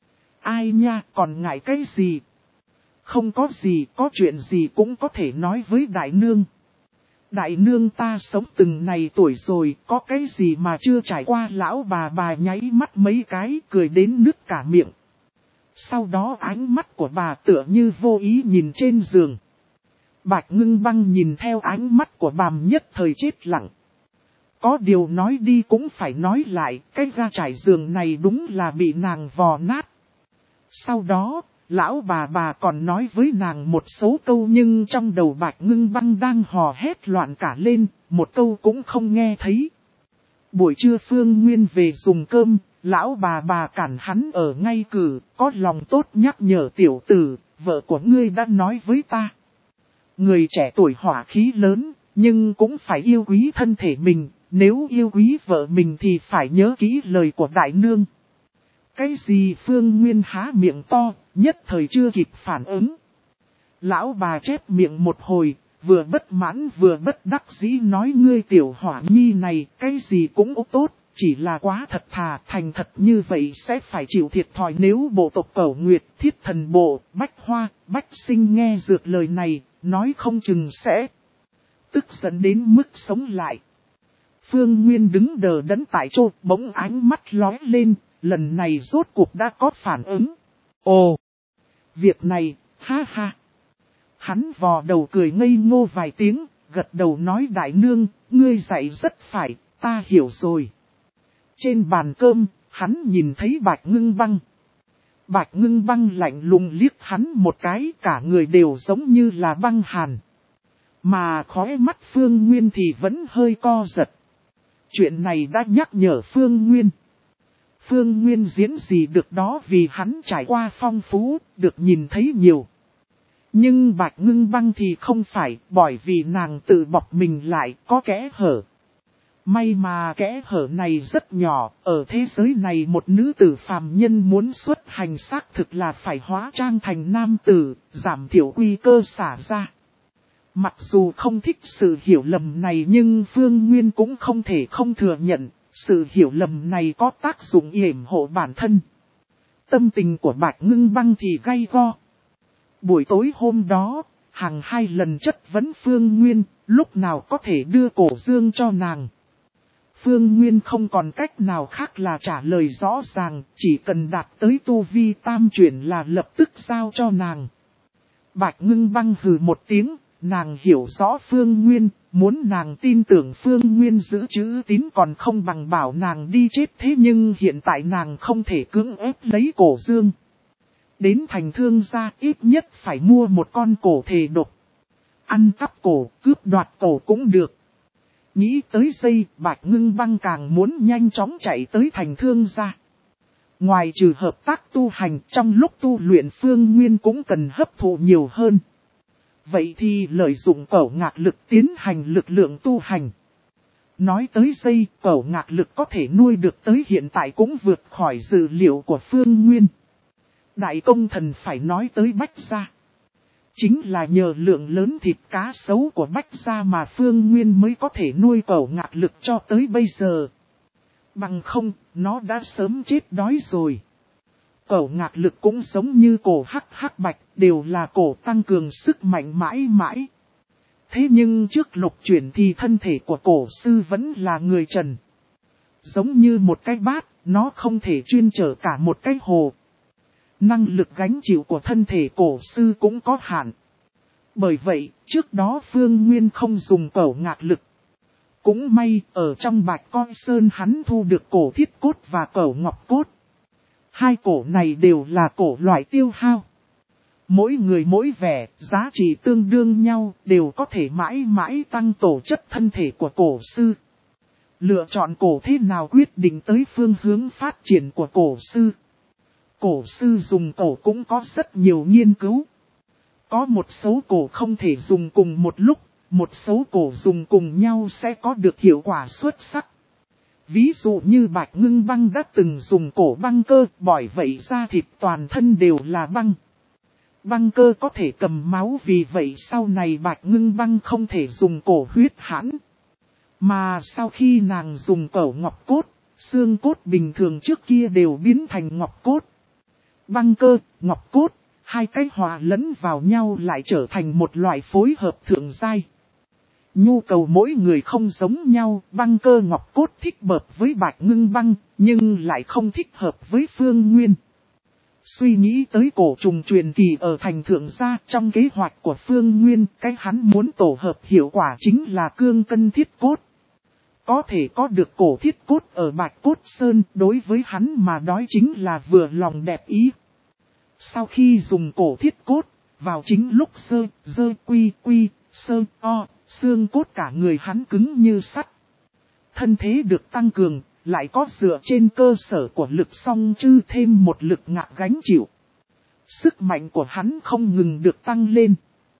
Ai nha, còn ngại cái gì? Không có gì, có chuyện gì cũng có thể nói với đại nương. Đại nương ta sống từng này tuổi rồi, có cái gì mà chưa trải qua. Lão bà bà nháy mắt mấy cái, cười đến nứt cả miệng. Sau đó ánh mắt của bà tựa như vô ý nhìn trên giường. Bạch Ngưng Băng nhìn theo ánh mắt của bà nhất thời chết lặng. Có điều nói đi cũng phải nói lại, cái ga trải giường này đúng là bị nàng vò nát. Sau đó, lão bà bà còn nói với nàng một số câu, nhưng trong đầu Bạch Ngưng Băng đang hò hét loạn cả lên, một câu cũng không nghe thấy. Buổi trưa Phương Nguyên về dùng cơm, lão bà bà cản hắn ở ngay cử, có lòng tốt nhắc nhở tiểu tử, vợ của ngươi đã nói với ta. Người trẻ tuổi hỏa khí lớn, nhưng cũng phải yêu quý thân thể mình, nếu yêu quý vợ mình thì phải nhớ kỹ lời của đại nương. Cái gì? Phương Nguyên há miệng to, nhất thời chưa kịp phản ứng. Lão bà chép miệng một hồi, vừa bất mãn vừa bất đắc dĩ nói, ngươi tiểu hỏa nhi này, cái gì cũng tốt, chỉ là quá thật thà, thành thật như vậy sẽ phải chịu thiệt thòi nếu bộ tộc Cẩu Nguyệt, Thiết Thần Bộ, Bách Hoa, Bách Sinh nghe dược lời này, nói không chừng sẽ tức giận đến mức sống lại. Phương Nguyên đứng đờ đẫn tại chỗ, bỗng ánh mắt lóe lên, lần này rốt cuộc đã có phản ứng. Ồ! Việc này, ha ha! Hắn vò đầu cười ngây ngô vài tiếng, gật đầu nói, đại nương, ngươi dạy rất phải, ta hiểu rồi. Trên bàn cơm, hắn nhìn thấy Bạch Ngưng Băng. Bạch Ngưng Băng lạnh lùng liếc hắn một cái, cả người đều giống như là băng hàn. Mà khóe mắt Phương Nguyên thì vẫn hơi co giật. Chuyện này đã nhắc nhở Phương Nguyên. Phương Nguyên diễn gì được đó vì hắn trải qua phong phú, được nhìn thấy nhiều. Nhưng Bạch Ngưng Băng thì không phải, bởi vì nàng tự bọc mình lại, có kẽ hở. May mà kẽ hở này rất nhỏ, ở thế giới này một nữ tử phàm nhân muốn xuất hành xác thực là phải hóa trang thành nam tử, giảm thiểu nguy cơ xả ra. Mặc dù không thích sự hiểu lầm này nhưng Phương Nguyên cũng không thể không thừa nhận, sự hiểu lầm này có tác dụng yểm hộ bản thân. Tâm tình của Bạch Ngưng Băng thì gay go. Buổi tối hôm đó, hàng hai lần chất vấn Phương Nguyên, lúc nào có thể đưa cổ dương cho nàng. Phương Nguyên không còn cách nào khác là trả lời rõ ràng, chỉ cần đạt tới tu vi tam chuyển là lập tức giao cho nàng. Bạch Ngưng Băng hừ một tiếng, nàng hiểu rõ Phương Nguyên, muốn nàng tin tưởng Phương Nguyên giữ chữ tín còn không bằng bảo nàng đi chết, thế nhưng hiện tại nàng không thể cưỡng ép lấy cổ dương. Đến thành thương gia ít nhất phải mua một con cổ thề độc. Ăn cắp cổ, cướp đoạt cổ cũng được. Nghĩ tới đây, Bạch Ngưng Băng càng muốn nhanh chóng chạy tới thành thương gia. Ngoài trừ hợp tác tu hành, trong lúc tu luyện Phương Nguyên cũng cần hấp thụ nhiều hơn. Vậy thì lợi dụng Cẩu Ngạc Lực tiến hành lực lượng tu hành. Nói tới đây, Cẩu Ngạc Lực có thể nuôi được tới hiện tại cũng vượt khỏi dự liệu của Phương Nguyên. Đại công thần phải nói tới Bách Gia. Chính là nhờ lượng lớn thịt cá sấu của Bách Gia mà Phương Nguyên mới có thể nuôi Cẩu Ngạc Lực cho tới bây giờ. Bằng không, nó đã sớm chết đói rồi. Cẩu Ngạc Lực cũng giống như cổ hắc hắc bạch, đều là cổ tăng cường sức mạnh mãi mãi. Thế nhưng trước lục chuyển thì thân thể của cổ sư vẫn là người trần. Giống như một cái bát, nó không thể chuyên chở cả một cái hồ. Năng lực gánh chịu của thân thể cổ sư cũng có hạn. Bởi vậy, trước đó Phương Nguyên không dùng Cẩu Ngạc Lực. Cũng may, ở trong Bạch Coi Sơn hắn thu được cổ thiết cốt và Cẩu Ngọc Cốt. Hai cổ này đều là cổ loại tiêu hao. Mỗi người mỗi vẻ, giá trị tương đương nhau, đều có thể mãi mãi tăng tổ chất thân thể của cổ sư. Lựa chọn cổ thế nào quyết định tới phương hướng phát triển của cổ sư. Cổ sư dùng cổ cũng có rất nhiều nghiên cứu. Có một số cổ không thể dùng cùng một lúc, một số cổ dùng cùng nhau sẽ có được hiệu quả xuất sắc. Ví dụ như Bạch Ngưng Băng đã từng dùng cổ băng cơ, bởi vậy da thịt toàn thân đều là băng. Băng cơ có thể cầm máu, vì vậy sau này Bạch Ngưng Băng không thể dùng cổ huyết hãn. Mà sau khi nàng dùng cẩu ngọc cốt, xương cốt bình thường trước kia đều biến thành ngọc cốt. Băng cơ, ngọc cốt, hai cái hòa lẫn vào nhau lại trở thành một loại phối hợp thượng giai. Nhu cầu mỗi người không giống nhau, băng cơ ngọc cốt thích hợp với Bạch Ngưng Băng, nhưng lại không thích hợp với Phương Nguyên. Suy nghĩ tới cổ trùng truyền kỳ ở thành thượng gia, trong kế hoạch của Phương Nguyên, cái hắn muốn tổ hợp hiệu quả chính là cương cân thiết cốt. Có thể có được cổ thiết cốt ở Bạch Cốt Sơn, đối với hắn mà nói chính là vừa lòng đẹp ý. Sau khi dùng cổ thiết cốt, vào chính lúc sơ, dơ quy quy, sơ, o, xương cốt cả người hắn cứng như sắt. Thân thế được tăng cường, lại có dựa trên cơ sở của lực song chư thêm một lực ngạ gánh chịu. Sức mạnh của hắn không ngừng được tăng lên.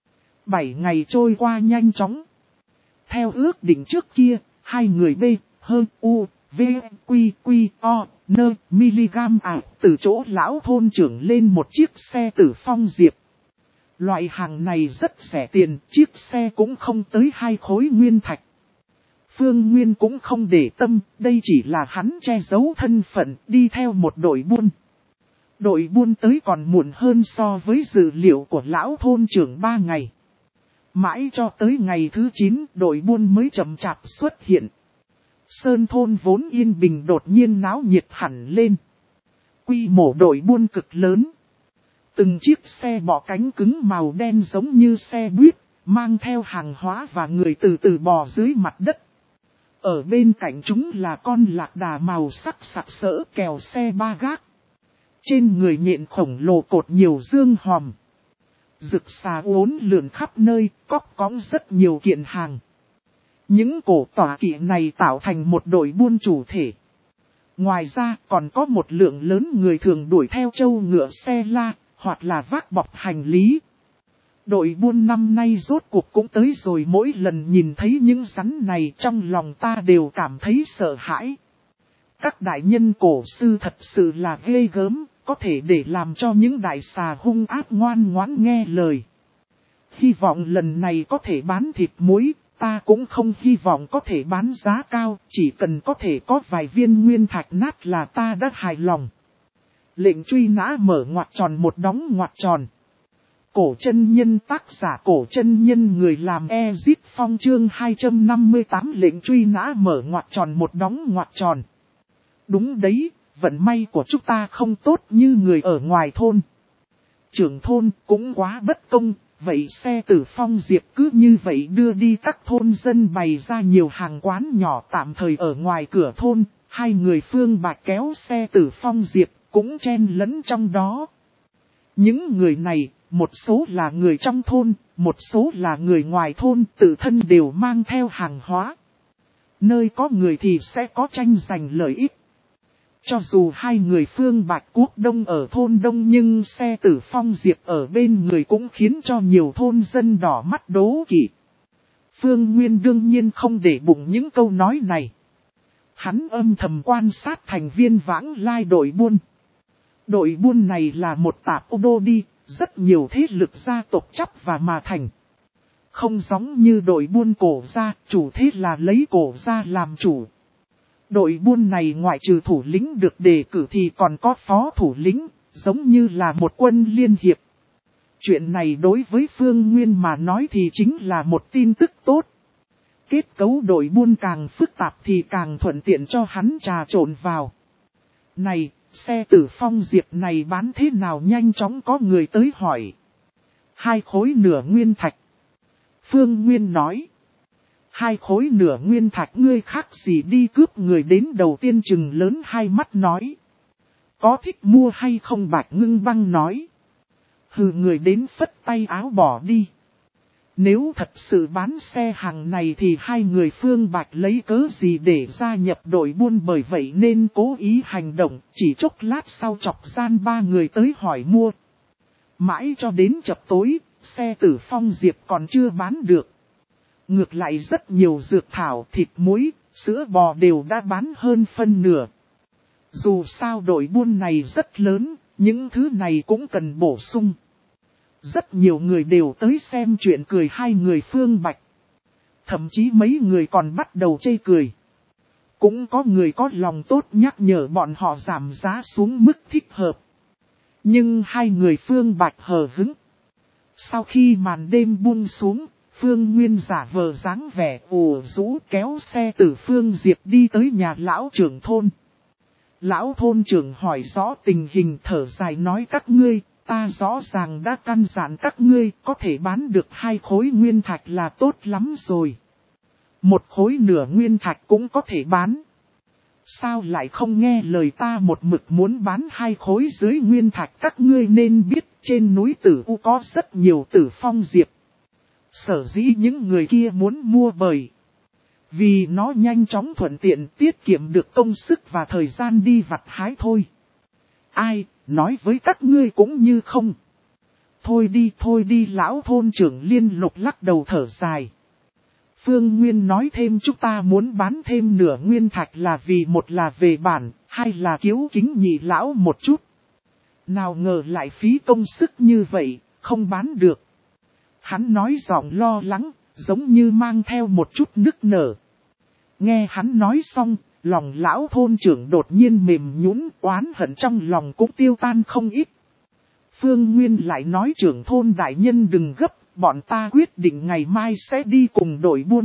Bảy ngày trôi qua nhanh chóng. Theo ước định trước kia, hai người B, hơn U, V, Quy, Quy, O, Nơ, miligam ảo từ chỗ lão thôn trưởng lên một chiếc xe tử phong diệp. Loại hàng này rất rẻ tiền, chiếc xe cũng không tới hai khối nguyên thạch. Phương Nguyên cũng không để tâm, đây chỉ là hắn che giấu thân phận, đi theo một đội buôn. Đội buôn tới còn muộn hơn so với dự liệu của lão thôn trưởng ba ngày. Mãi cho tới ngày thứ chín, đội buôn mới chậm chạp xuất hiện. Sơn thôn vốn yên bình đột nhiên náo nhiệt hẳn lên. Quy mô đội buôn cực lớn. Từng chiếc xe bò cánh cứng màu đen giống như xe buýt, mang theo hàng hóa và người từ từ bò dưới mặt đất. Ở bên cạnh chúng là con lạc đà màu sắc sặc sỡ kèo xe ba gác. Trên người nhện khổng lồ cột nhiều dương hòm. Rực xà uốn lượn khắp nơi, cóc cõng rất nhiều kiện hàng. Những cổ tỏa kỵ này tạo thành một đội buôn chủ thể. Ngoài ra còn có một lượng lớn người thường đuổi theo trâu ngựa xe la, hoặc là vác bọc hành lý. Đội buôn năm nay rốt cuộc cũng tới rồi, mỗi lần nhìn thấy những rắn này trong lòng ta đều cảm thấy sợ hãi. Các đại nhân cổ sư thật sự là ghê gớm, có thể để làm cho những đại xà hung ác ngoan ngoãn nghe lời. Hy vọng lần này có thể bán thịt muối, ta cũng không hy vọng có thể bán giá cao, chỉ cần có thể có vài viên nguyên thạch nát là ta đã hài lòng. Lệnh truy nã mở ngoặc tròn một đóng ngoặc tròn. Cổ chân nhân, tác giả cổ chân nhân, người làm Ezip Phong chương hai trăm năm mươi tám lệnh truy nã mở ngoặc tròn một đóng ngoặc tròn. Đúng đấy, vận may của chúng ta không tốt như người ở ngoài thôn. Trưởng thôn cũng quá bất công, vậy xe tử phong diệp cứ như vậy đưa đi các thôn dân, bày ra nhiều hàng quán nhỏ tạm thời ở ngoài cửa thôn. Hai người Phương Bạch kéo xe tử phong diệp cũng chen lẫn trong đó. Những người này, một số là người trong thôn, một số là người ngoài thôn, tự thân đều mang theo hàng hóa. Nơi có người thì sẽ có tranh giành lợi ích. Cho dù hai người Phương Bạch Quốc Đông ở thôn Đông, nhưng xe tử phong diệp ở bên người cũng khiến cho nhiều thôn dân đỏ mắt đố kỵ. Phương Nguyên đương nhiên không để bụng những câu nói này. Hắn âm thầm quan sát thành viên vãng lai đội buôn. Đội buôn này là một tạp ô đô đi, rất nhiều thế lực gia tộc chấp và mà thành. Không giống như đội buôn cổ gia, chủ thế là lấy cổ gia làm chủ. Đội buôn này ngoại trừ thủ lĩnh được đề cử thì còn có phó thủ lĩnh, giống như là một quân liên hiệp. Chuyện này đối với Phương Nguyên mà nói thì chính là một tin tức tốt. Kết cấu đội buôn càng phức tạp thì càng thuận tiện cho hắn trà trộn vào. Này, xe tử phong diệp này bán thế nào? Nhanh chóng có người tới hỏi. Hai khối nửa nguyên thạch. Phương Nguyên nói. Hai khối nửa nguyên thạch, ngươi khác gì đi cướp người? Đến đầu tiên chừng lớn hai mắt nói. Có thích mua hay không? Bạch Ngưng Băng nói. Hừ, người đến phất tay áo bỏ đi. Nếu thật sự bán xe hàng này thì hai người Phương Bạch lấy cớ gì để gia nhập đội buôn, bởi vậy nên cố ý hành động. Chỉ chốc lát sau chọc gian ba người tới hỏi mua. Mãi cho đến chập tối, xe tử phong diệp còn chưa bán được. Ngược lại rất nhiều dược thảo, thịt muối, sữa bò đều đã bán hơn phân nửa. Dù sao đội buôn này rất lớn, những thứ này cũng cần bổ sung. Rất nhiều người đều tới xem chuyện cười hai người Phương Bạch. Thậm chí mấy người còn bắt đầu chê cười. Cũng có người có lòng tốt nhắc nhở bọn họ giảm giá xuống mức thích hợp. Nhưng hai người Phương Bạch hờ hững. Sau khi màn đêm buông xuống, Phương Nguyên giả vờ dáng vẻ ủ rũ kéo xe từ Phương Diệp đi tới nhà lão trưởng thôn. Lão thôn trưởng hỏi rõ tình hình thở dài nói các ngươi, ta rõ ràng đã căn dặn các ngươi có thể bán được hai khối nguyên thạch là tốt lắm rồi. Một khối nửa nguyên thạch cũng có thể bán. Sao lại không nghe lời ta một mực muốn bán hai khối dưới nguyên thạch các ngươi nên biết trên núi Tử U có rất nhiều tử phong diệp. Sở dĩ những người kia muốn mua bởi. Vì nó nhanh chóng thuận tiện tiết kiệm được công sức và thời gian đi vặt hái thôi. Ai, nói với các ngươi cũng như không. Thôi đi thôi đi lão thôn trưởng liên lục lắc đầu thở dài. Phương Nguyên nói thêm chúng ta muốn bán thêm nửa nguyên thạch là vì một là về bản, hai là kiếu kính nhị lão một chút. Nào ngờ lại phí công sức như vậy, không bán được. Hắn nói giọng lo lắng, giống như mang theo một chút nức nở. Nghe hắn nói xong, lòng lão thôn trưởng đột nhiên mềm nhũn, oán hận trong lòng cũng tiêu tan không ít. Phương Nguyên lại nói trưởng thôn đại nhân đừng gấp, bọn ta quyết định ngày mai sẽ đi cùng đội buôn.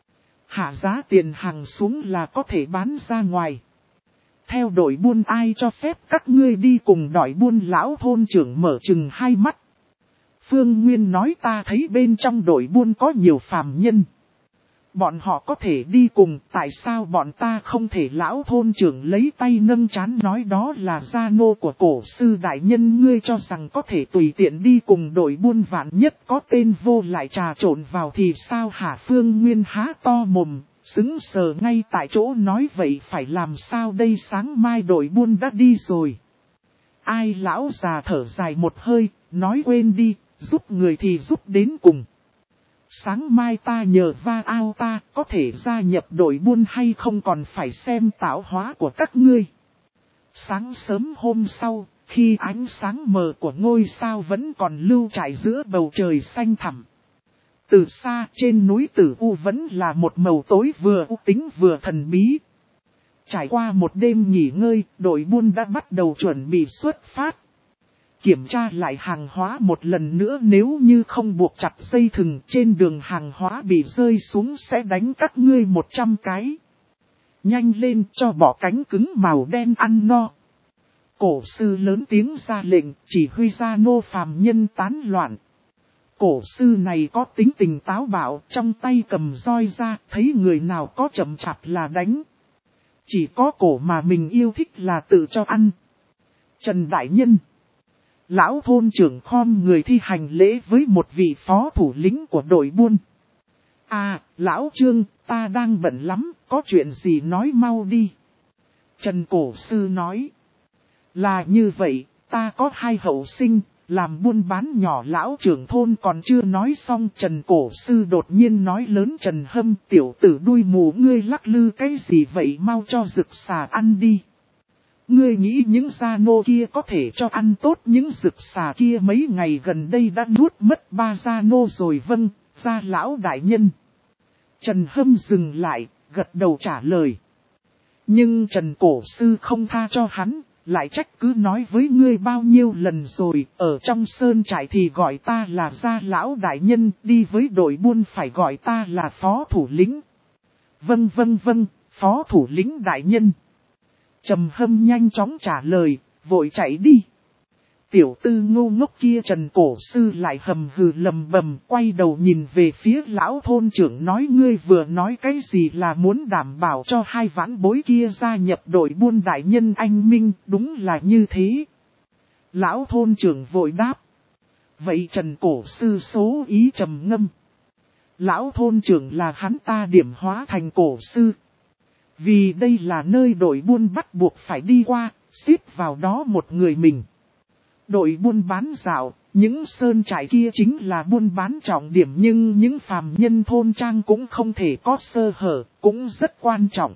Hạ giá tiền hàng xuống là có thể bán ra ngoài. Theo đội buôn ai cho phép các ngươi đi cùng đội buôn lão thôn trưởng mở chừng hai mắt. Phương Nguyên nói ta thấy bên trong đội buôn có nhiều phàm nhân. Bọn họ có thể đi cùng, tại sao bọn ta không thể lão thôn trưởng lấy tay nâng trán nói đó là gia nô của cổ sư đại nhân ngươi cho rằng có thể tùy tiện đi cùng đội buôn vạn nhất có tên vô lại trà trộn vào thì sao hả Phương Nguyên há to mồm, xứng sờ ngay tại chỗ nói vậy phải làm sao đây sáng mai đội buôn đã đi rồi. Ai lão già thở dài một hơi, nói quên đi, giúp người thì giúp đến cùng. Sáng mai ta nhờ va ao ta có thể gia nhập đội buôn hay không còn phải xem tạo hóa của các ngươi. Sáng sớm hôm sau, khi ánh sáng mờ của ngôi sao vẫn còn lưu trải giữa bầu trời xanh thẳm. Từ xa trên núi Tử U vẫn là một màu tối vừa u tính vừa thần bí. Trải qua một đêm nghỉ ngơi, đội buôn đã bắt đầu chuẩn bị xuất phát. Kiểm tra lại hàng hóa một lần nữa nếu như không buộc chặt dây thừng trên đường hàng hóa bị rơi xuống sẽ đánh các ngươi một trăm cái. Nhanh lên cho bỏ cánh cứng màu đen ăn no. Cổ sư lớn tiếng ra lệnh chỉ huy ra nô phàm nhân tán loạn. Cổ sư này có tính tình táo bạo trong tay cầm roi ra thấy người nào có chậm chạp là đánh. Chỉ có cổ mà mình yêu thích là tự cho ăn. Trần Đại Nhân. Lão thôn trưởng khom người thi hành lễ với một vị phó thủ lĩnh của đội buôn. À, lão Trương, ta đang bận lắm, có chuyện gì nói mau đi. Trần Cổ Sư nói. Là như vậy, ta có hai hậu sinh, làm buôn bán nhỏ lão trưởng thôn còn chưa nói xong. Trần Cổ Sư đột nhiên nói lớn Trần Hâm tiểu tử đuôi mù ngươi lắc lư cái gì vậy mau cho rực xà ăn đi. Ngươi nghĩ những gia nô kia có thể cho ăn tốt những rực xà kia mấy ngày gần đây đã nuốt mất ba gia nô rồi vâng, gia lão đại nhân. Trần Hâm dừng lại, gật đầu trả lời. Nhưng Trần Cổ Sư không tha cho hắn, lại trách cứ nói với ngươi bao nhiêu lần rồi, ở trong sơn trại thì gọi ta là gia lão đại nhân, đi với đội buôn phải gọi ta là phó thủ lĩnh. Vâng vâng vâng, phó thủ lĩnh đại nhân. Trầm Hâm nhanh chóng trả lời, vội chạy đi. Tiểu tư ngu ngốc kia Trần Cổ Sư lại hầm hừ lầm bầm, quay đầu nhìn về phía lão thôn trưởng nói ngươi vừa nói cái gì là muốn đảm bảo cho hai vãn bối kia gia nhập đội buôn đại nhân anh Minh, đúng là như thế. Lão thôn trưởng vội đáp. Vậy Trần Cổ Sư số ý trầm ngâm. Lão thôn trưởng là hắn ta điểm hóa thành Cổ Sư. Vì đây là nơi đội buôn bắt buộc phải đi qua, xếp vào đó một người mình. Đội buôn bán dạo, Những sơn trại kia chính là buôn bán trọng điểm, nhưng những phàm nhân thôn trang cũng không thể có sơ hở, cũng rất quan trọng.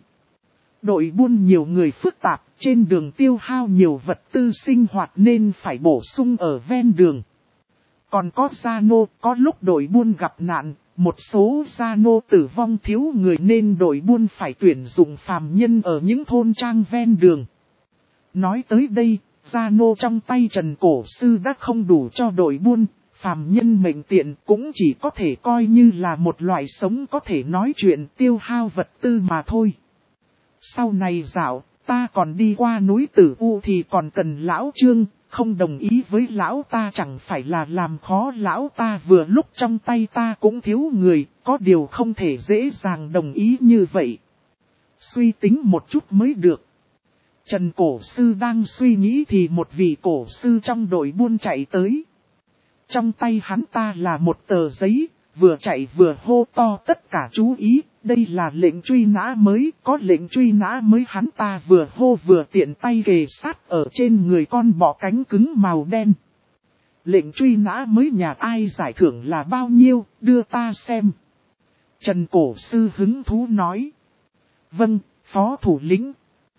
Đội buôn nhiều người phức tạp, trên đường tiêu hao nhiều vật tư sinh hoạt nên phải bổ sung ở ven đường. Còn có gia nô, có lúc đội buôn gặp nạn, một số gia nô tử vong thiếu người nên đội buôn phải tuyển dụng phàm nhân ở những thôn trang ven đường. Nói tới đây, gia nô trong tay Trần Cổ Sư đã không đủ cho đội buôn, phàm nhân mệnh tiện cũng chỉ có thể coi như là một loại sống có thể nói chuyện tiêu hao vật tư mà thôi. Sau này dạo, ta còn đi qua núi Tử U thì còn cần lão Trương, không đồng ý với lão ta chẳng phải là làm khó lão ta, vừa lúc trong tay ta cũng thiếu người, có điều không thể dễ dàng đồng ý như vậy. Suy tính một chút mới được. Trần Cổ Sư đang suy nghĩ thì một vị cổ sư trong đội buôn chạy tới. Trong tay hắn ta là một tờ giấy, vừa chạy vừa hô to tất cả chú ý, đây là lệnh truy nã mới, có lệnh truy nã mới. Hắn ta vừa hô vừa tiện tay kề sát ở trên người con bọ cánh cứng màu đen. Lệnh truy nã mới nhà ai giải thưởng là bao nhiêu, đưa ta xem. Trần Cổ Sư hứng thú nói. Vâng, phó thủ lĩnh.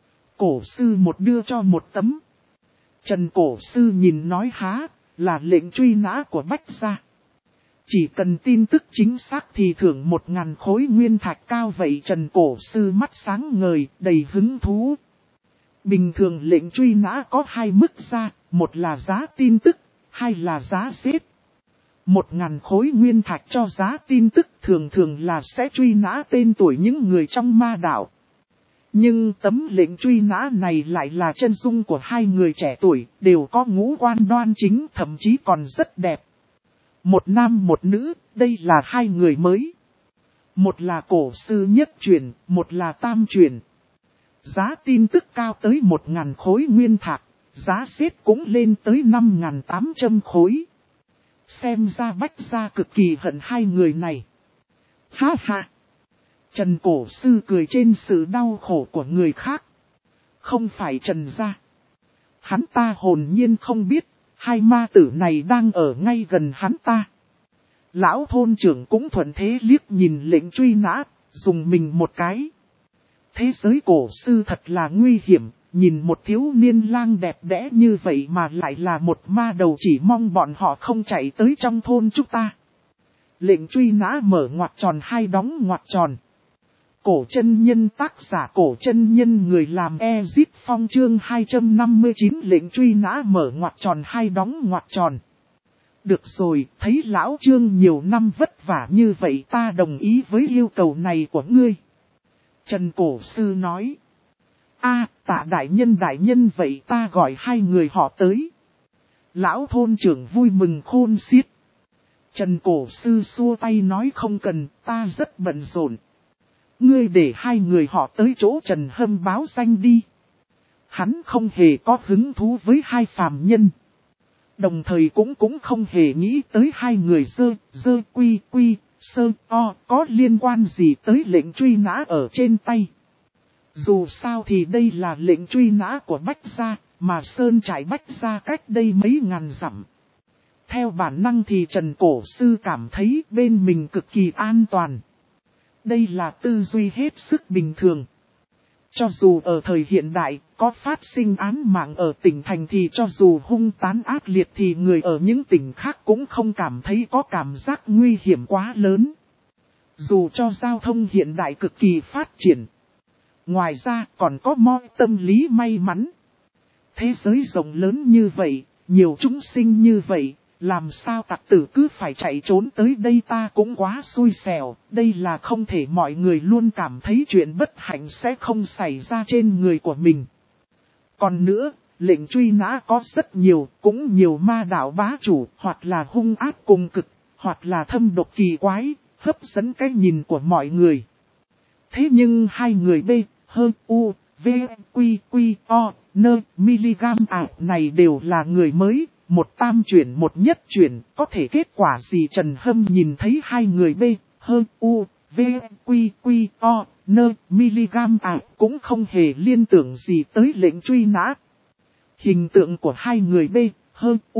Cổ sư một đưa cho một tấm. Trần Cổ Sư nhìn nói há, là lệnh truy nã của Bách gia. Chỉ cần tin tức chính xác thì thưởng một ngàn khối nguyên thạch cao vậy. Trần Cổ Sư mắt sáng ngời, đầy hứng thú. Bình thường lệnh truy nã có hai mức giá, một là giá tin tức, hai là giá giết. Một ngàn khối nguyên thạch cho giá tin tức thường thường là sẽ truy nã tên tuổi những người trong ma đạo. Nhưng tấm lệnh truy nã này lại là chân dung của hai người trẻ tuổi, đều có ngũ quan đoan chính, thậm chí còn rất đẹp. Một nam một nữ, đây là hai người mới. Một là cổ sư nhất truyền, một là tam truyền. Giá tin tức cao tới một ngàn khối nguyên thạch, giá xếp cũng lên tới năm ngàn tám trăm khối. Xem ra Bách gia cực kỳ hận hai người này. Ha ha! Trần Cổ Sư cười trên sự đau khổ của người khác. Không phải Trần gia. Hắn ta hồn nhiên không biết, hai ma tử này đang ở ngay gần hắn ta. Lão thôn trưởng cũng thuận thế liếc nhìn lệnh truy nã, dùng mình một cái. Thế giới cổ sư thật là nguy hiểm, nhìn một thiếu niên lang đẹp đẽ như vậy mà lại là một ma đầu, chỉ mong bọn họ không chạy tới trong thôn chúng ta. Lệnh truy nã mở ngoặc tròn hai đóng ngoặc tròn. Cổ chân nhân, tác giả Cổ chân nhân, người làm Ezip Phong, chương hai trăm năm mươi chín lệnh truy nã mở ngoặc tròn hai đóng ngoặc tròn. Được rồi, thấy lão Trương nhiều năm vất vả như vậy, ta đồng ý với yêu cầu này của ngươi. Trần Cổ Sư nói. A, Tạ đại nhân đại nhân, vậy ta gọi hai người họ tới. Lão thôn trưởng vui mừng khôn xiết. Trần Cổ Sư xua tay nói không cần, ta rất bận rộn. Ngươi để hai người họ tới chỗ Trần Hâm báo danh đi. Hắn không hề có hứng thú với hai phàm nhân. Đồng thời cũng cũng không hề nghĩ tới hai người dơ, dơ quy quy, sơ o có liên quan gì tới lệnh truy nã ở trên tay. Dù sao thì đây là lệnh truy nã của Bách gia, mà sơn trại Bách gia cách đây mấy ngàn dặm. Theo bản năng thì Trần Cổ Sư cảm thấy bên mình cực kỳ an toàn. Đây là tư duy hết sức bình thường. Cho dù ở thời hiện đại, có phát sinh án mạng ở tỉnh thành thì cho dù hung tán ác liệt thì người ở những tỉnh khác cũng không cảm thấy có cảm giác nguy hiểm quá lớn. Dù cho giao thông hiện đại cực kỳ phát triển. Ngoài ra còn có mọi tâm lý may mắn. Thế giới rộng lớn như vậy, nhiều chúng sinh như vậy. Làm sao tặc tử cứ phải chạy trốn tới đây, ta cũng quá xui xẻo, đây là không thể mọi người luôn cảm thấy chuyện bất hạnh sẽ không xảy ra trên người của mình. Còn nữa, lệnh truy nã có rất nhiều, cũng nhiều ma đạo bá chủ, hoặc là hung ác cùng cực, hoặc là thâm độc kỳ quái, hấp dẫn cái nhìn của mọi người. Thế nhưng hai người B, H, U, V, Quy, Quy, O, N, miligam ảo này đều là người mới. Một tam chuyển một nhất chuyển, có thể kết quả gì? Trần Hâm nhìn thấy hai người B, H, U, V, Quy, Quy, O, N, miligam ảo cũng không hề liên tưởng gì tới lệnh truy nã. Hình tượng của hai người B, H, U,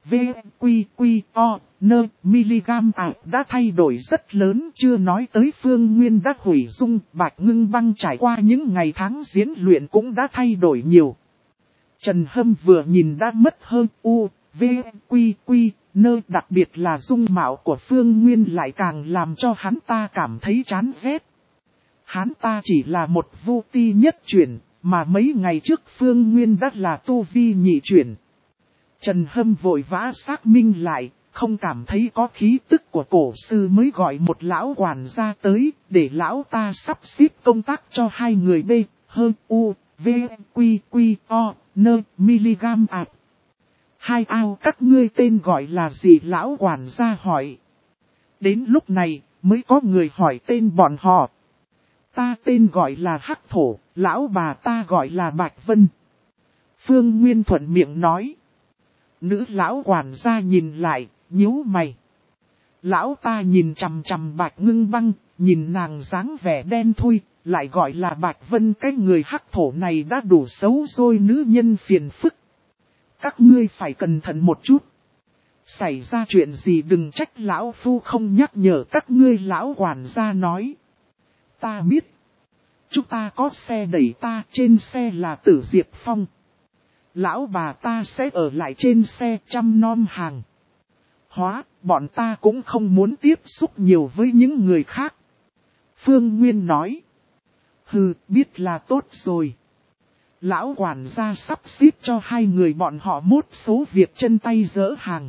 V, Quy, Quy, O, Nơ, miligam à đã thay đổi rất lớn, chưa nói tới Phương Nguyên đã hủy dung, Bạch Ngưng Băng trải qua những ngày tháng diễn luyện cũng đã thay đổi nhiều. Trần Hâm vừa nhìn đã mất hơn U, V, Quy, Quy, Nơ, đặc biệt là dung mạo của Phương Nguyên lại càng làm cho hắn ta cảm thấy chán ghét. Hắn ta chỉ là một vô ti nhất chuyển, mà mấy ngày trước Phương Nguyên đã là tu vi nhị chuyển. Trần Hâm vội vã xác minh lại, không cảm thấy có khí tức của cổ sư mới gọi một lão quản gia tới, để lão ta sắp xếp công tác cho hai người B, hơn U, V, Quy, Quy, O, Nơ, miligam ạ. Hai ao các ngươi tên gọi là gì lão quản gia hỏi. Đến lúc này, mới có người hỏi tên bọn họ. Ta tên gọi là Hắc Thổ, lão bà ta gọi là Bạch Vân. Phương Nguyên thuận miệng nói. Nữ lão quản gia nhìn lại, nhíu mày. Lão ta nhìn chằm chằm Bạch Ngưng Băng, nhìn nàng dáng vẻ đen thui, lại gọi là Bạch Vân. Cái người Hắc Thổ này đã đủ xấu rồi, nữ nhân phiền phức. Các ngươi phải cẩn thận một chút. Xảy ra chuyện gì đừng trách lão phu không nhắc nhở các ngươi, lão quản gia nói. Ta biết. Chúng ta có xe đẩy ta, trên xe là Tử Diệp Phong. Lão bà ta sẽ ở lại trên xe chăm nom hàng hóa, bọn ta cũng không muốn tiếp xúc nhiều với những người khác. Phương Nguyên nói. Hừ, biết là tốt rồi. Lão quản gia sắp xếp cho hai người bọn họ mốt số việc chân tay dỡ hàng.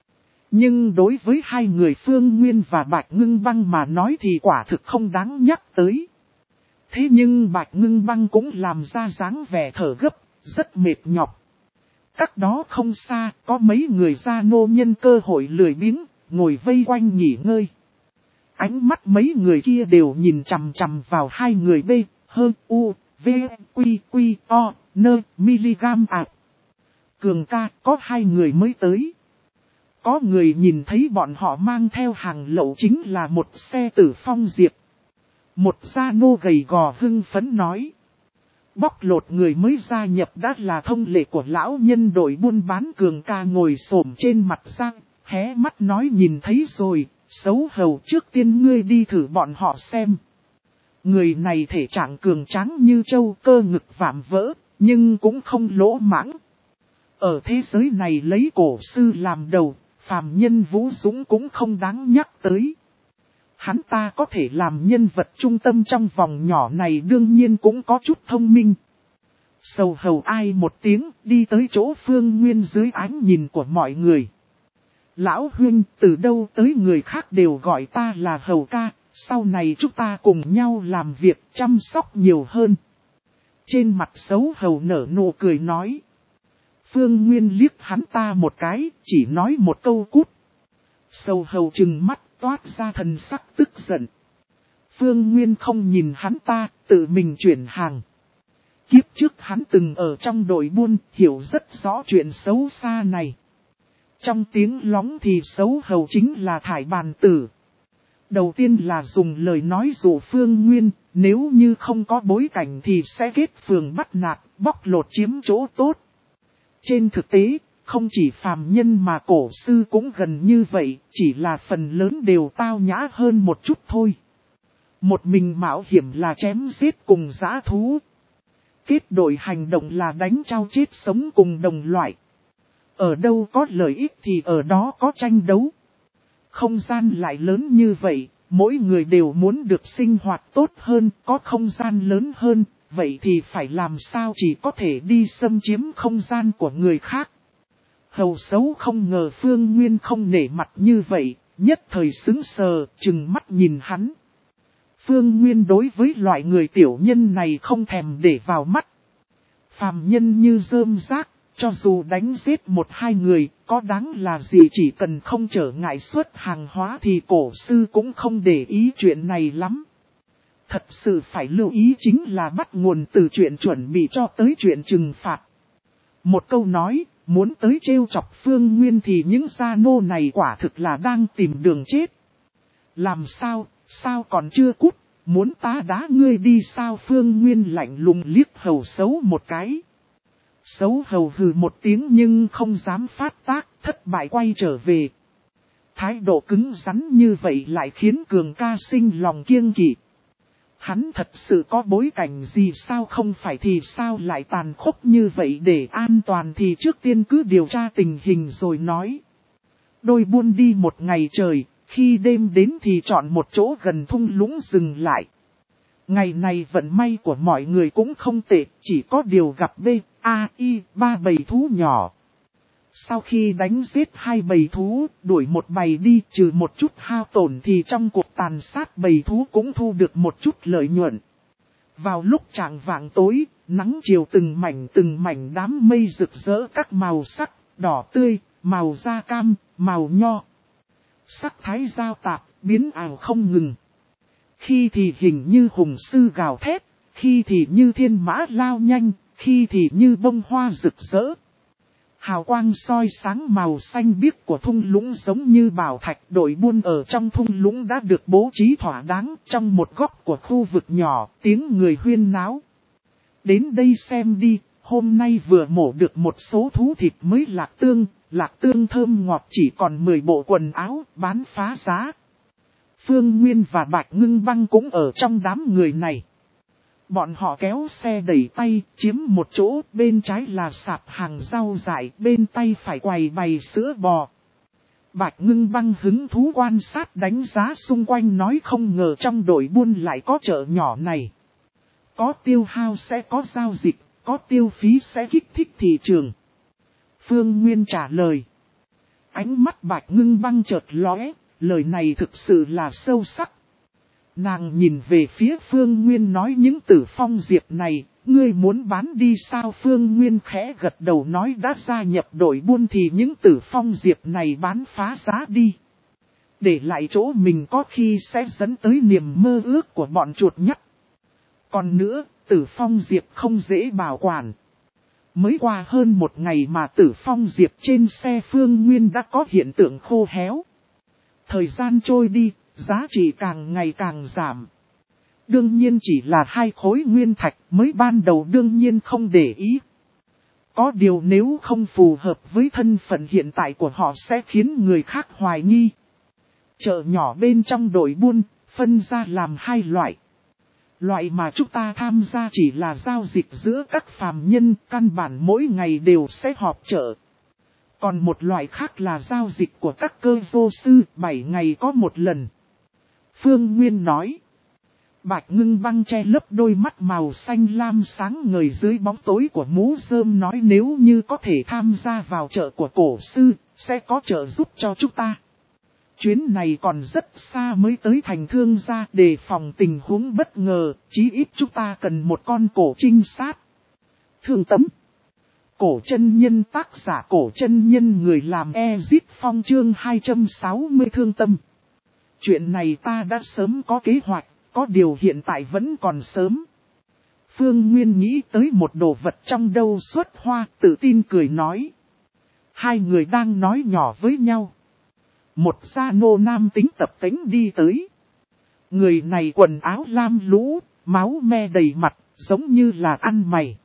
Nhưng đối với hai người Phương Nguyên và Bạch Ngưng Băng mà nói thì quả thực không đáng nhắc tới. Thế nhưng Bạch Ngưng Băng cũng làm ra dáng vẻ thở gấp, rất mệt nhọc. Cách đó không xa, có mấy người gia nô nhân cơ hội lười biếng, ngồi vây quanh nghỉ ngơi. Ánh mắt mấy người kia đều nhìn chằm chằm vào hai người B, hơn U, V, Quy, Quy, O, Nơ, miligam ạ. Cường ca, có hai người mới tới. Có người nhìn thấy bọn họ mang theo hàng lậu chính là một xe Tử Phong Diệp. Một gia nô gầy gò hưng phấn nói. Bóc lột người mới gia nhập đã là thông lệ của lão nhân đội buôn bán. Cường ca ngồi xổm trên mặt giang, hé mắt nói nhìn thấy rồi, xấu hầu trước tiên ngươi đi thử bọn họ xem. Người này thể trạng cường tráng như trâu, cơ ngực vạm vỡ, nhưng cũng không lỗ mãng. Ở thế giới này lấy cổ sư làm đầu, phàm nhân vũ dũng cũng không đáng nhắc tới. Hắn ta có thể làm nhân vật trung tâm trong vòng nhỏ này đương nhiên cũng có chút thông minh. Sầu hầu ai một tiếng đi tới chỗ Phương Nguyên dưới ánh nhìn của mọi người. Lão huynh, từ đâu tới người khác đều gọi ta là hầu ca, sau này chúng ta cùng nhau làm việc chăm sóc nhiều hơn. Trên mặt xấu hầu nở nụ cười nói. Phương Nguyên liếc hắn ta một cái, chỉ nói một câu cút. Sầu hầu trừng mắt toát ra thần sắc tức giận. Phương Nguyên không nhìn hắn ta, tự mình chuyển hàng. Kiếp trước hắn từng ở trong đội buôn, hiểu rất rõ chuyện xấu xa này. Trong tiếng lóng thì xấu hầu chính là thải bàn tử. Đầu tiên là dùng lời nói dụ Phương Nguyên, nếu như không có bối cảnh thì sẽ kết phường bắt nạt, bóc lột chiếm chỗ tốt. Trên thực tế, không chỉ phàm nhân mà cổ sư cũng gần như vậy, chỉ là phần lớn đều tao nhã hơn một chút thôi. Một mình mạo hiểm là chém giết cùng dã thú. Kết đội hành động là đánh trao chết sống cùng đồng loại. Ở đâu có lợi ích thì ở đó có tranh đấu. Không gian lại lớn như vậy, mỗi người đều muốn được sinh hoạt tốt hơn, có không gian lớn hơn, vậy thì phải làm sao chỉ có thể đi xâm chiếm không gian của người khác. Hầu xấu không ngờ Phương Nguyên không nể mặt như vậy, nhất thời sững sờ, trừng mắt nhìn hắn. Phương Nguyên đối với loại người tiểu nhân này không thèm để vào mắt. Phàm nhân như rơm rác, cho dù đánh giết một hai người, có đáng là gì, chỉ cần không trở ngại xuất hàng hóa thì cổ sư cũng không để ý chuyện này lắm. Thật sự phải lưu ý chính là bắt nguồn từ chuyện chuẩn bị cho tới chuyện trừng phạt. Một câu nói, muốn tới trêu chọc Phương Nguyên thì những gia nô này quả thực là đang tìm đường chết. Làm sao, sao còn chưa cút, muốn ta đá ngươi đi sao? Phương Nguyên lạnh lùng liếc hầu xấu một cái. Xấu hầu hừ một tiếng nhưng không dám phát tác, thất bại quay trở về. Thái độ cứng rắn như vậy lại khiến Cường ca sinh lòng kiêng kỵ. Hắn thật sự có bối cảnh gì sao, không phải thì sao lại tàn khốc như vậy, để an toàn thì trước tiên cứ điều tra tình hình rồi nói. Đôi buôn đi một ngày trời, khi đêm đến thì chọn một chỗ gần thung lũng dừng lại. Ngày này vận may của mọi người cũng không tệ, chỉ có điều gặp B, A, I, ba bầy thú nhỏ. Sau khi đánh giết hai bầy thú, đuổi một bầy đi, trừ một chút hao tổn thì trong cuộc tàn sát bầy thú cũng thu được một chút lợi nhuận. Vào lúc chạng vạng tối, nắng chiều từng mảnh từng mảnh đám mây rực rỡ các màu sắc, đỏ tươi, màu da cam, màu nho. Sắc thái giao tạp, biến ảo không ngừng. Khi thì hình như hùng sư gào thét, khi thì như thiên mã lao nhanh, khi thì như bông hoa rực rỡ. Hào quang soi sáng màu xanh biếc của thung lũng giống như bảo thạch. Đội buôn ở trong thung lũng đã được bố trí thỏa đáng trong một góc của khu vực nhỏ, tiếng người huyên náo. Đến đây xem đi, hôm nay vừa mổ được một số thú thịt mới lạc tương, lạc tương thơm ngọt chỉ còn mười bộ quần áo, bán phá giá. Phương Nguyên và Bạch Ngưng Băng cũng ở trong đám người này. Bọn họ kéo xe đẩy tay, chiếm một chỗ, bên trái là sạp hàng rau dại, bên tay phải quầy bày sữa bò. Bạch Ngưng Băng hứng thú quan sát đánh giá xung quanh, nói không ngờ trong đội buôn lại có chợ nhỏ này. Có tiêu hao sẽ có giao dịch, có tiêu phí sẽ kích thích thị trường. Phương Nguyên trả lời. Ánh mắt Bạch Ngưng Băng chợt lóe, lời này thực sự là sâu sắc. Nàng nhìn về phía Phương Nguyên nói, những Tử Phong Diệp này, ngươi muốn bán đi sao? Phương Nguyên khẽ gật đầu nói, đã gia nhập đội buôn thì những Tử Phong Diệp này bán phá giá đi. Để lại chỗ mình có khi sẽ dẫn tới niềm mơ ước của bọn chuột nhắt. Còn nữa, Tử Phong Diệp không dễ bảo quản. Mới qua hơn một ngày mà Tử Phong Diệp trên xe Phương Nguyên đã có hiện tượng khô héo. Thời gian trôi đi, giá trị càng ngày càng giảm. Đương nhiên chỉ là hai khối nguyên thạch, mới ban đầu đương nhiên không để ý. Có điều nếu không phù hợp với thân phận hiện tại của họ sẽ khiến người khác hoài nghi. Chợ nhỏ bên trong đội buôn, phân ra làm hai loại. Loại mà chúng ta tham gia chỉ là giao dịch giữa các phàm nhân, căn bản mỗi ngày đều sẽ họp chợ. Còn một loại khác là giao dịch của các cơ vô sư, bảy ngày có một lần. Phương Nguyên nói. Bạch Ngưng Băng che lấp đôi mắt màu xanh lam sáng ngời dưới bóng tối của mũ rơm, nói nếu như có thể tham gia vào chợ của cổ sư, sẽ có trợ giúp cho chúng ta. Chuyến này còn rất xa mới tới thành Thương gia, đề phòng tình huống bất ngờ, chí ít chúng ta cần một con cổ trinh sát. Thương Tấm. Cổ chân nhân, tác giả Cổ chân nhân, người làm Ezit Phong, chương hai trăm sáu mươi Thương Tâm. Chuyện này ta đã sớm có kế hoạch, có điều hiện tại vẫn còn sớm. Phương Nguyên nghĩ tới một đồ vật trong đâu xuất hoa, tự tin cười nói. Hai người đang nói nhỏ với nhau. Một gia nô nam tính tập tính đi tới. Người này quần áo lam lũ, máu me đầy mặt, giống như là ăn mày.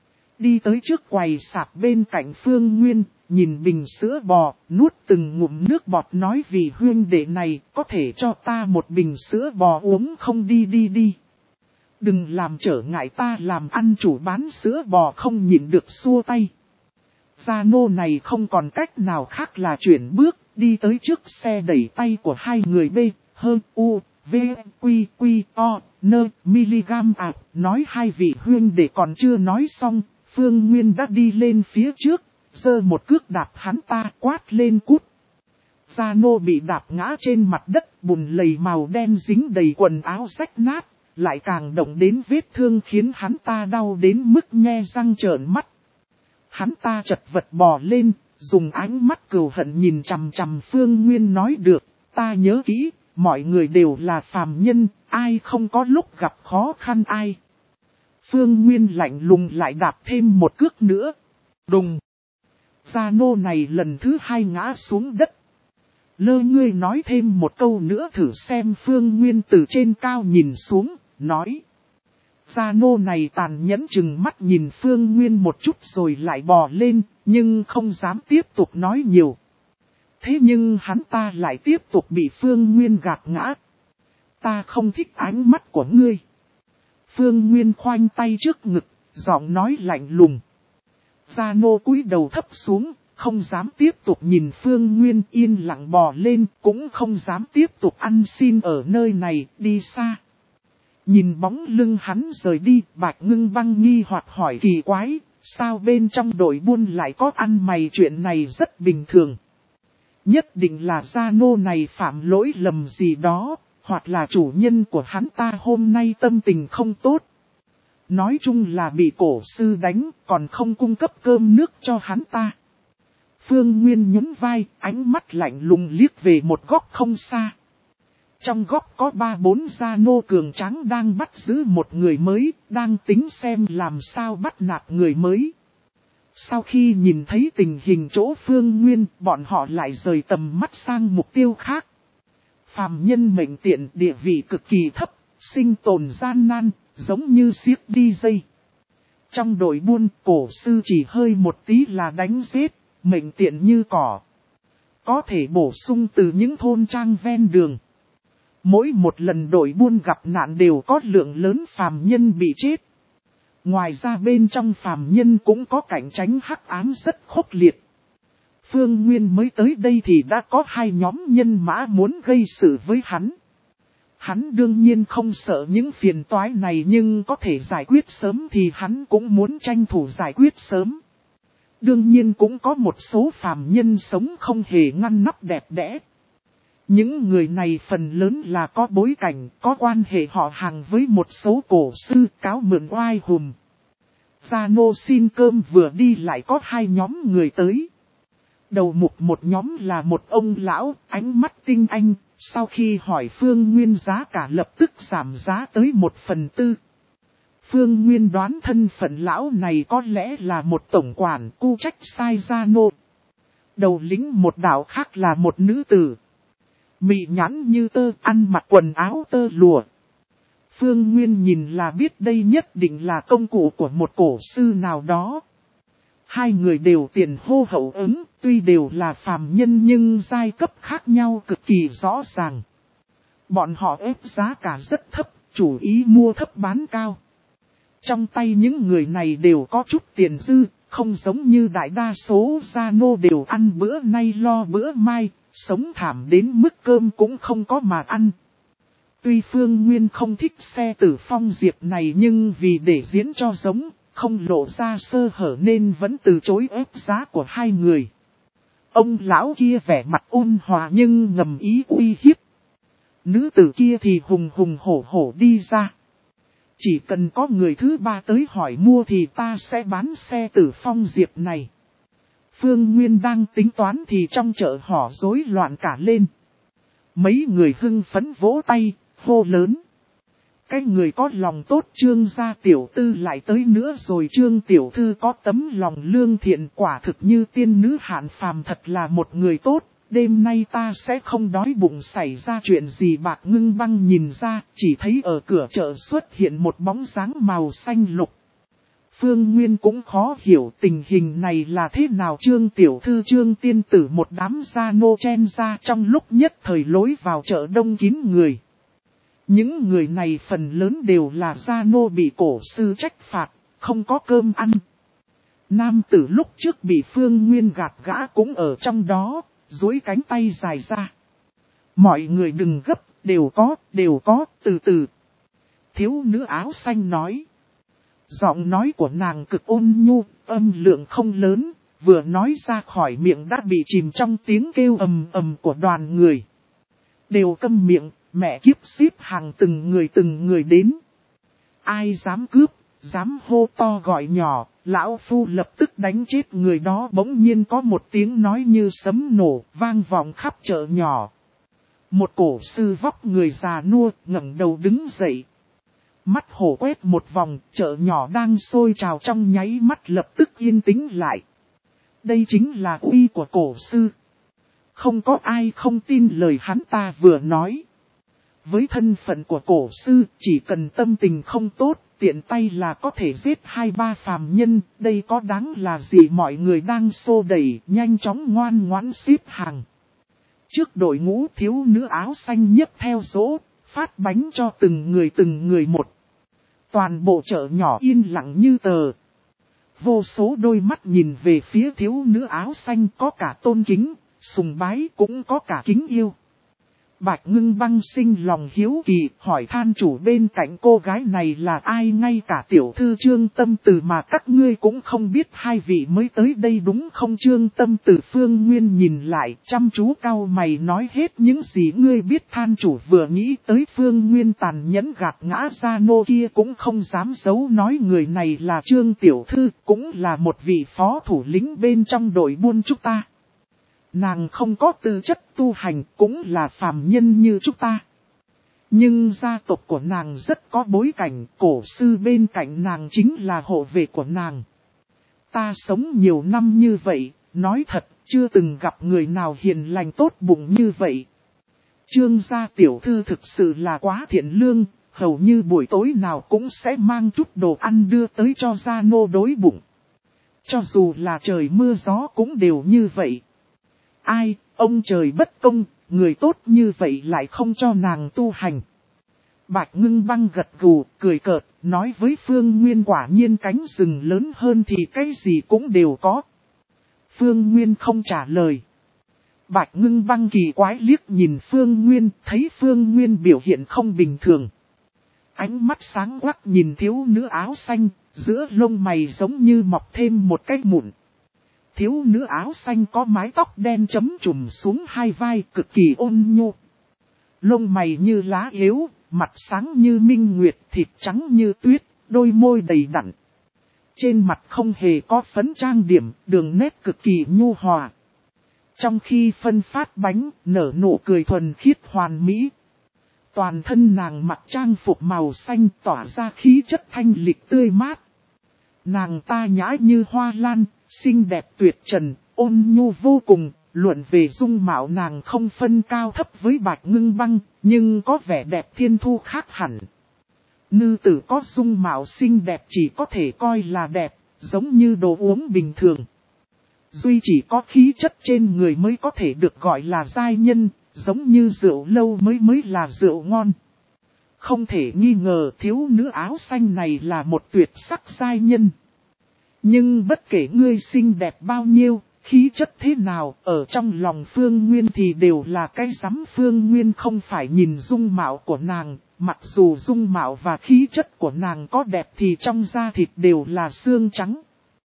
Đi tới trước quầy sạp bên cạnh Phương Nguyên, nhìn bình sữa bò, nuốt từng ngụm nước bọt, nói vì huynh đệ này, có thể cho ta một bình sữa bò uống không? Đi đi đi. Đừng làm trở ngại ta làm ăn chủ bán sữa bò, không nhịn được xua tay. Gia nô này không còn cách nào khác là chuyển bước, đi tới trước xe đẩy tay của hai người B, hơn U, V, Quy, Quy, O, Nơ, miligam ạ, nói hai vị huynh đệ còn chưa nói xong, Phương Nguyên đã đi lên phía trước, giơ một cước đạp hắn ta, quát lên cút. Gia nô bị đạp ngã trên mặt đất, bùn lầy màu đen dính đầy quần áo rách nát, lại càng động đến vết thương khiến hắn ta đau đến mức nhe răng trợn mắt. Hắn ta chật vật bò lên, dùng ánh mắt cừu hận nhìn chằm chằm Phương Nguyên, nói được, ta nhớ kỹ, mọi người đều là phàm nhân, ai không có lúc gặp khó khăn ai. Phương Nguyên lạnh lùng lại đạp thêm một cước nữa. Đùng! Gia nô này lần thứ hai ngã xuống đất. Lơ ngươi nói thêm một câu nữa thử xem. Phương Nguyên từ trên cao nhìn xuống, nói. Gia nô này tàn nhẫn chừng mắt nhìn Phương Nguyên một chút rồi lại bò lên, nhưng không dám tiếp tục nói nhiều. Thế nhưng hắn ta lại tiếp tục bị Phương Nguyên gạt ngã. Ta không thích ánh mắt của ngươi. Phương Nguyên khoanh tay trước ngực, giọng nói lạnh lùng. Gia nô cúi đầu thấp xuống, không dám tiếp tục nhìn Phương Nguyên, yên lặng bò lên, cũng không dám tiếp tục ăn xin ở nơi này, đi xa. Nhìn bóng lưng hắn rời đi, Bạch Ngưng Băng nghi hoặc hỏi kỳ quái, sao bên trong đội buôn lại có ăn mày, chuyện này rất bình thường. Nhất định là gia nô này phạm lỗi lầm gì đó, hoặc là chủ nhân của hắn ta hôm nay tâm tình không tốt. Nói chung là bị cổ sư đánh, còn không cung cấp cơm nước cho hắn ta. Phương Nguyên nhún vai, ánh mắt lạnh lùng liếc về một góc không xa. Trong góc có ba bốn gia nô cường tráng đang bắt giữ một người mới, đang tính xem làm sao bắt nạt người mới. Sau khi nhìn thấy tình hình chỗ Phương Nguyên, bọn họ lại rời tầm mắt sang mục tiêu khác. Phàm nhân mệnh tiện, địa vị cực kỳ thấp, sinh tồn gian nan, giống như xiếc đi dây. Trong đội buôn, cổ sư chỉ hơi một tí là đánh giết, mệnh tiện như cỏ. Có thể bổ sung từ những thôn trang ven đường. Mỗi một lần đội buôn gặp nạn đều có lượng lớn phàm nhân bị chết. Ngoài ra bên trong phàm nhân cũng có cạnh tranh hắc ám rất khốc liệt. Phương Nguyên mới tới đây thì đã có hai nhóm nhân mã muốn gây sự với hắn. Hắn đương nhiên không sợ những phiền toái này, nhưng có thể giải quyết sớm thì hắn cũng muốn tranh thủ giải quyết sớm. Đương nhiên cũng có một số phàm nhân sống không hề ngăn nắp đẹp đẽ. Những người này phần lớn là có bối cảnh, có quan hệ họ hàng với một số cổ sư cáo mượn oai hùm. Gia nô xin cơm vừa đi lại có hai nhóm người tới. Đầu mục một nhóm là một ông lão, ánh mắt tinh anh, sau khi hỏi Phương Nguyên giá cả lập tức giảm giá tới một phần tư. Phương Nguyên đoán thân phận lão này có lẽ là một tổng quản cu trách sai gia nô. Đầu lĩnh một đạo khác là một nữ tử. Mị nhãn như tơ, ăn mặc quần áo tơ lụa. Phương Nguyên nhìn là biết đây nhất định là công cụ của một cổ sư nào đó. Hai người đều tiền hô hậu ứng, tuy đều là phàm nhân nhưng giai cấp khác nhau cực kỳ rõ ràng. Bọn họ ép giá cả rất thấp, chủ ý mua thấp bán cao. Trong tay những người này đều có chút tiền dư, không giống như đại đa số gia nô đều ăn bữa nay lo bữa mai, sống thảm đến mức cơm cũng không có mà ăn. Tuy Phương Nguyên không thích xe tử phong diệp này nhưng vì để diễn cho giống, không lộ ra sơ hở nên vẫn từ chối ép giá của hai người. Ông lão kia vẻ mặt ôn hòa nhưng ngầm ý uy hiếp. Nữ tử kia thì hùng hùng hổ hổ đi ra. Chỉ cần có người thứ ba tới hỏi mua thì ta sẽ bán xe tử phong diệp này. Phương Nguyên đang tính toán thì trong chợ họ rối loạn cả lên. Mấy người hưng phấn vỗ tay, hô lớn. Cái người có lòng tốt Trương gia tiểu tư lại tới nữa rồi. Trương tiểu thư có tấm lòng lương thiện, quả thực như tiên nữ hạn phàm, thật là một người tốt. Đêm nay ta sẽ không đói bụng. Xảy ra chuyện gì? Bạc Ngưng Băng nhìn ra, chỉ thấy ở cửa chợ xuất hiện một bóng dáng màu xanh lục. Phương Nguyên cũng khó hiểu tình hình này là thế nào. Trương tiểu thư Trương tiên tử một đám gia nô chen ra, trong lúc nhất thời lối vào chợ đông kín người. Những người này phần lớn đều là gia nô bị cổ sư trách phạt, không có cơm ăn. Nam tử lúc trước bị Phương Nguyên gạt gã cũng ở trong đó, duỗi cánh tay dài ra. Mọi người đừng gấp, đều có, đều có, từ từ. Thiếu nữ áo xanh nói. Giọng nói của nàng cực ôn nhu, âm lượng không lớn, vừa nói ra khỏi miệng đã bị chìm trong tiếng kêu ầm ầm của đoàn người. Đều câm miệng, mẹ kiếp xếp hàng từng người từng người đến. Ai dám cướp, dám hô to gọi nhỏ, lão phu lập tức đánh chết người đó. Bỗng nhiên có một tiếng nói như sấm nổ, vang vọng khắp chợ nhỏ. Một cổ sư vóc người già nua, ngẩng đầu đứng dậy. Mắt hổ quét một vòng, chợ nhỏ đang sôi trào trong nháy mắt lập tức yên tĩnh lại. Đây chính là uy của cổ sư. Không có ai không tin lời hắn ta vừa nói. Với thân phận của cổ sư, chỉ cần tâm tình không tốt, tiện tay là có thể giết hai ba phàm nhân, đây có đáng là gì? Mọi người đang xô đẩy, nhanh chóng ngoan ngoãn xếp hàng. Trước đội ngũ thiếu nữ áo xanh nhấc theo dỗ, phát bánh cho từng người từng người một. Toàn bộ chợ nhỏ yên lặng như tờ. Vô số đôi mắt nhìn về phía thiếu nữ áo xanh, có cả tôn kính, sùng bái, cũng có cả kính yêu. Bạch Ngưng Băng sinh lòng hiếu kỳ, hỏi than chủ bên cạnh cô gái này là ai, ngay cả tiểu thư Trương Tâm Từ mà các ngươi cũng không biết hai vị mới tới đây đúng không? Trương Tâm Từ Phương Nguyên nhìn lại, chăm chú cau mày nói hết những gì ngươi biết. Than chủ vừa nghĩ tới Phương Nguyên tàn nhẫn gạt ngã ra nô kia cũng không dám giấu, nói người này là Trương tiểu thư, cũng là một vị phó thủ lĩnh bên trong đội buôn chúng ta. Nàng không có tư chất tu hành, cũng là phàm nhân như chúng ta. Nhưng gia tộc của nàng rất có bối cảnh, cổ sư bên cạnh nàng chính là hộ vệ của nàng. Ta sống nhiều năm như vậy, nói thật, chưa từng gặp người nào hiền lành tốt bụng như vậy. Trương gia tiểu thư thực sự là quá thiện lương, hầu như buổi tối nào cũng sẽ mang chút đồ ăn đưa tới cho gia nô đối bụng. Cho dù là trời mưa gió cũng đều như vậy. Ai, ông trời bất công, người tốt như vậy lại không cho nàng tu hành. Bạch Ngưng Băng gật gù, cười cợt, nói với Phương Nguyên quả nhiên cánh rừng lớn hơn thì cái gì cũng đều có. Phương Nguyên không trả lời. Bạch Ngưng Băng kỳ quái liếc nhìn Phương Nguyên, thấy Phương Nguyên biểu hiện không bình thường. Ánh mắt sáng quắc nhìn thiếu nữ áo xanh, giữa lông mày giống như mọc thêm một cái mụn. Thiếu nữ áo xanh có mái tóc đen chấm trùm xuống hai vai, cực kỳ ôn nhu. Lông mày như lá yếu, mặt sáng như minh nguyệt, thịt trắng như tuyết, đôi môi đầy đặn. Trên mặt không hề có phấn trang điểm, đường nét cực kỳ nhu hòa. Trong khi phân phát bánh, nở nụ cười thuần khiết hoàn mỹ. Toàn thân nàng mặc trang phục màu xanh tỏa ra khí chất thanh lịch tươi mát. Nàng ta nhã như hoa lan, xinh đẹp tuyệt trần, ôn nhu vô cùng. Luận về dung mạo nàng không phân cao thấp với Bạch Ngưng Băng, nhưng có vẻ đẹp thiên thu khác hẳn. Nữ tử có dung mạo xinh đẹp chỉ có thể coi là đẹp, giống như đồ uống bình thường. Duy chỉ có khí chất trên người mới có thể được gọi là giai nhân, giống như rượu lâu mới mới là rượu ngon. Không thể nghi ngờ thiếu nữ áo xanh này là một tuyệt sắc giai nhân. Nhưng bất kể ngươi xinh đẹp bao nhiêu, khí chất thế nào, ở trong lòng Phương Nguyên thì đều là cái rắm. Phương Nguyên không phải nhìn dung mạo của nàng, mặc dù dung mạo và khí chất của nàng có đẹp thì trong da thịt đều là xương trắng.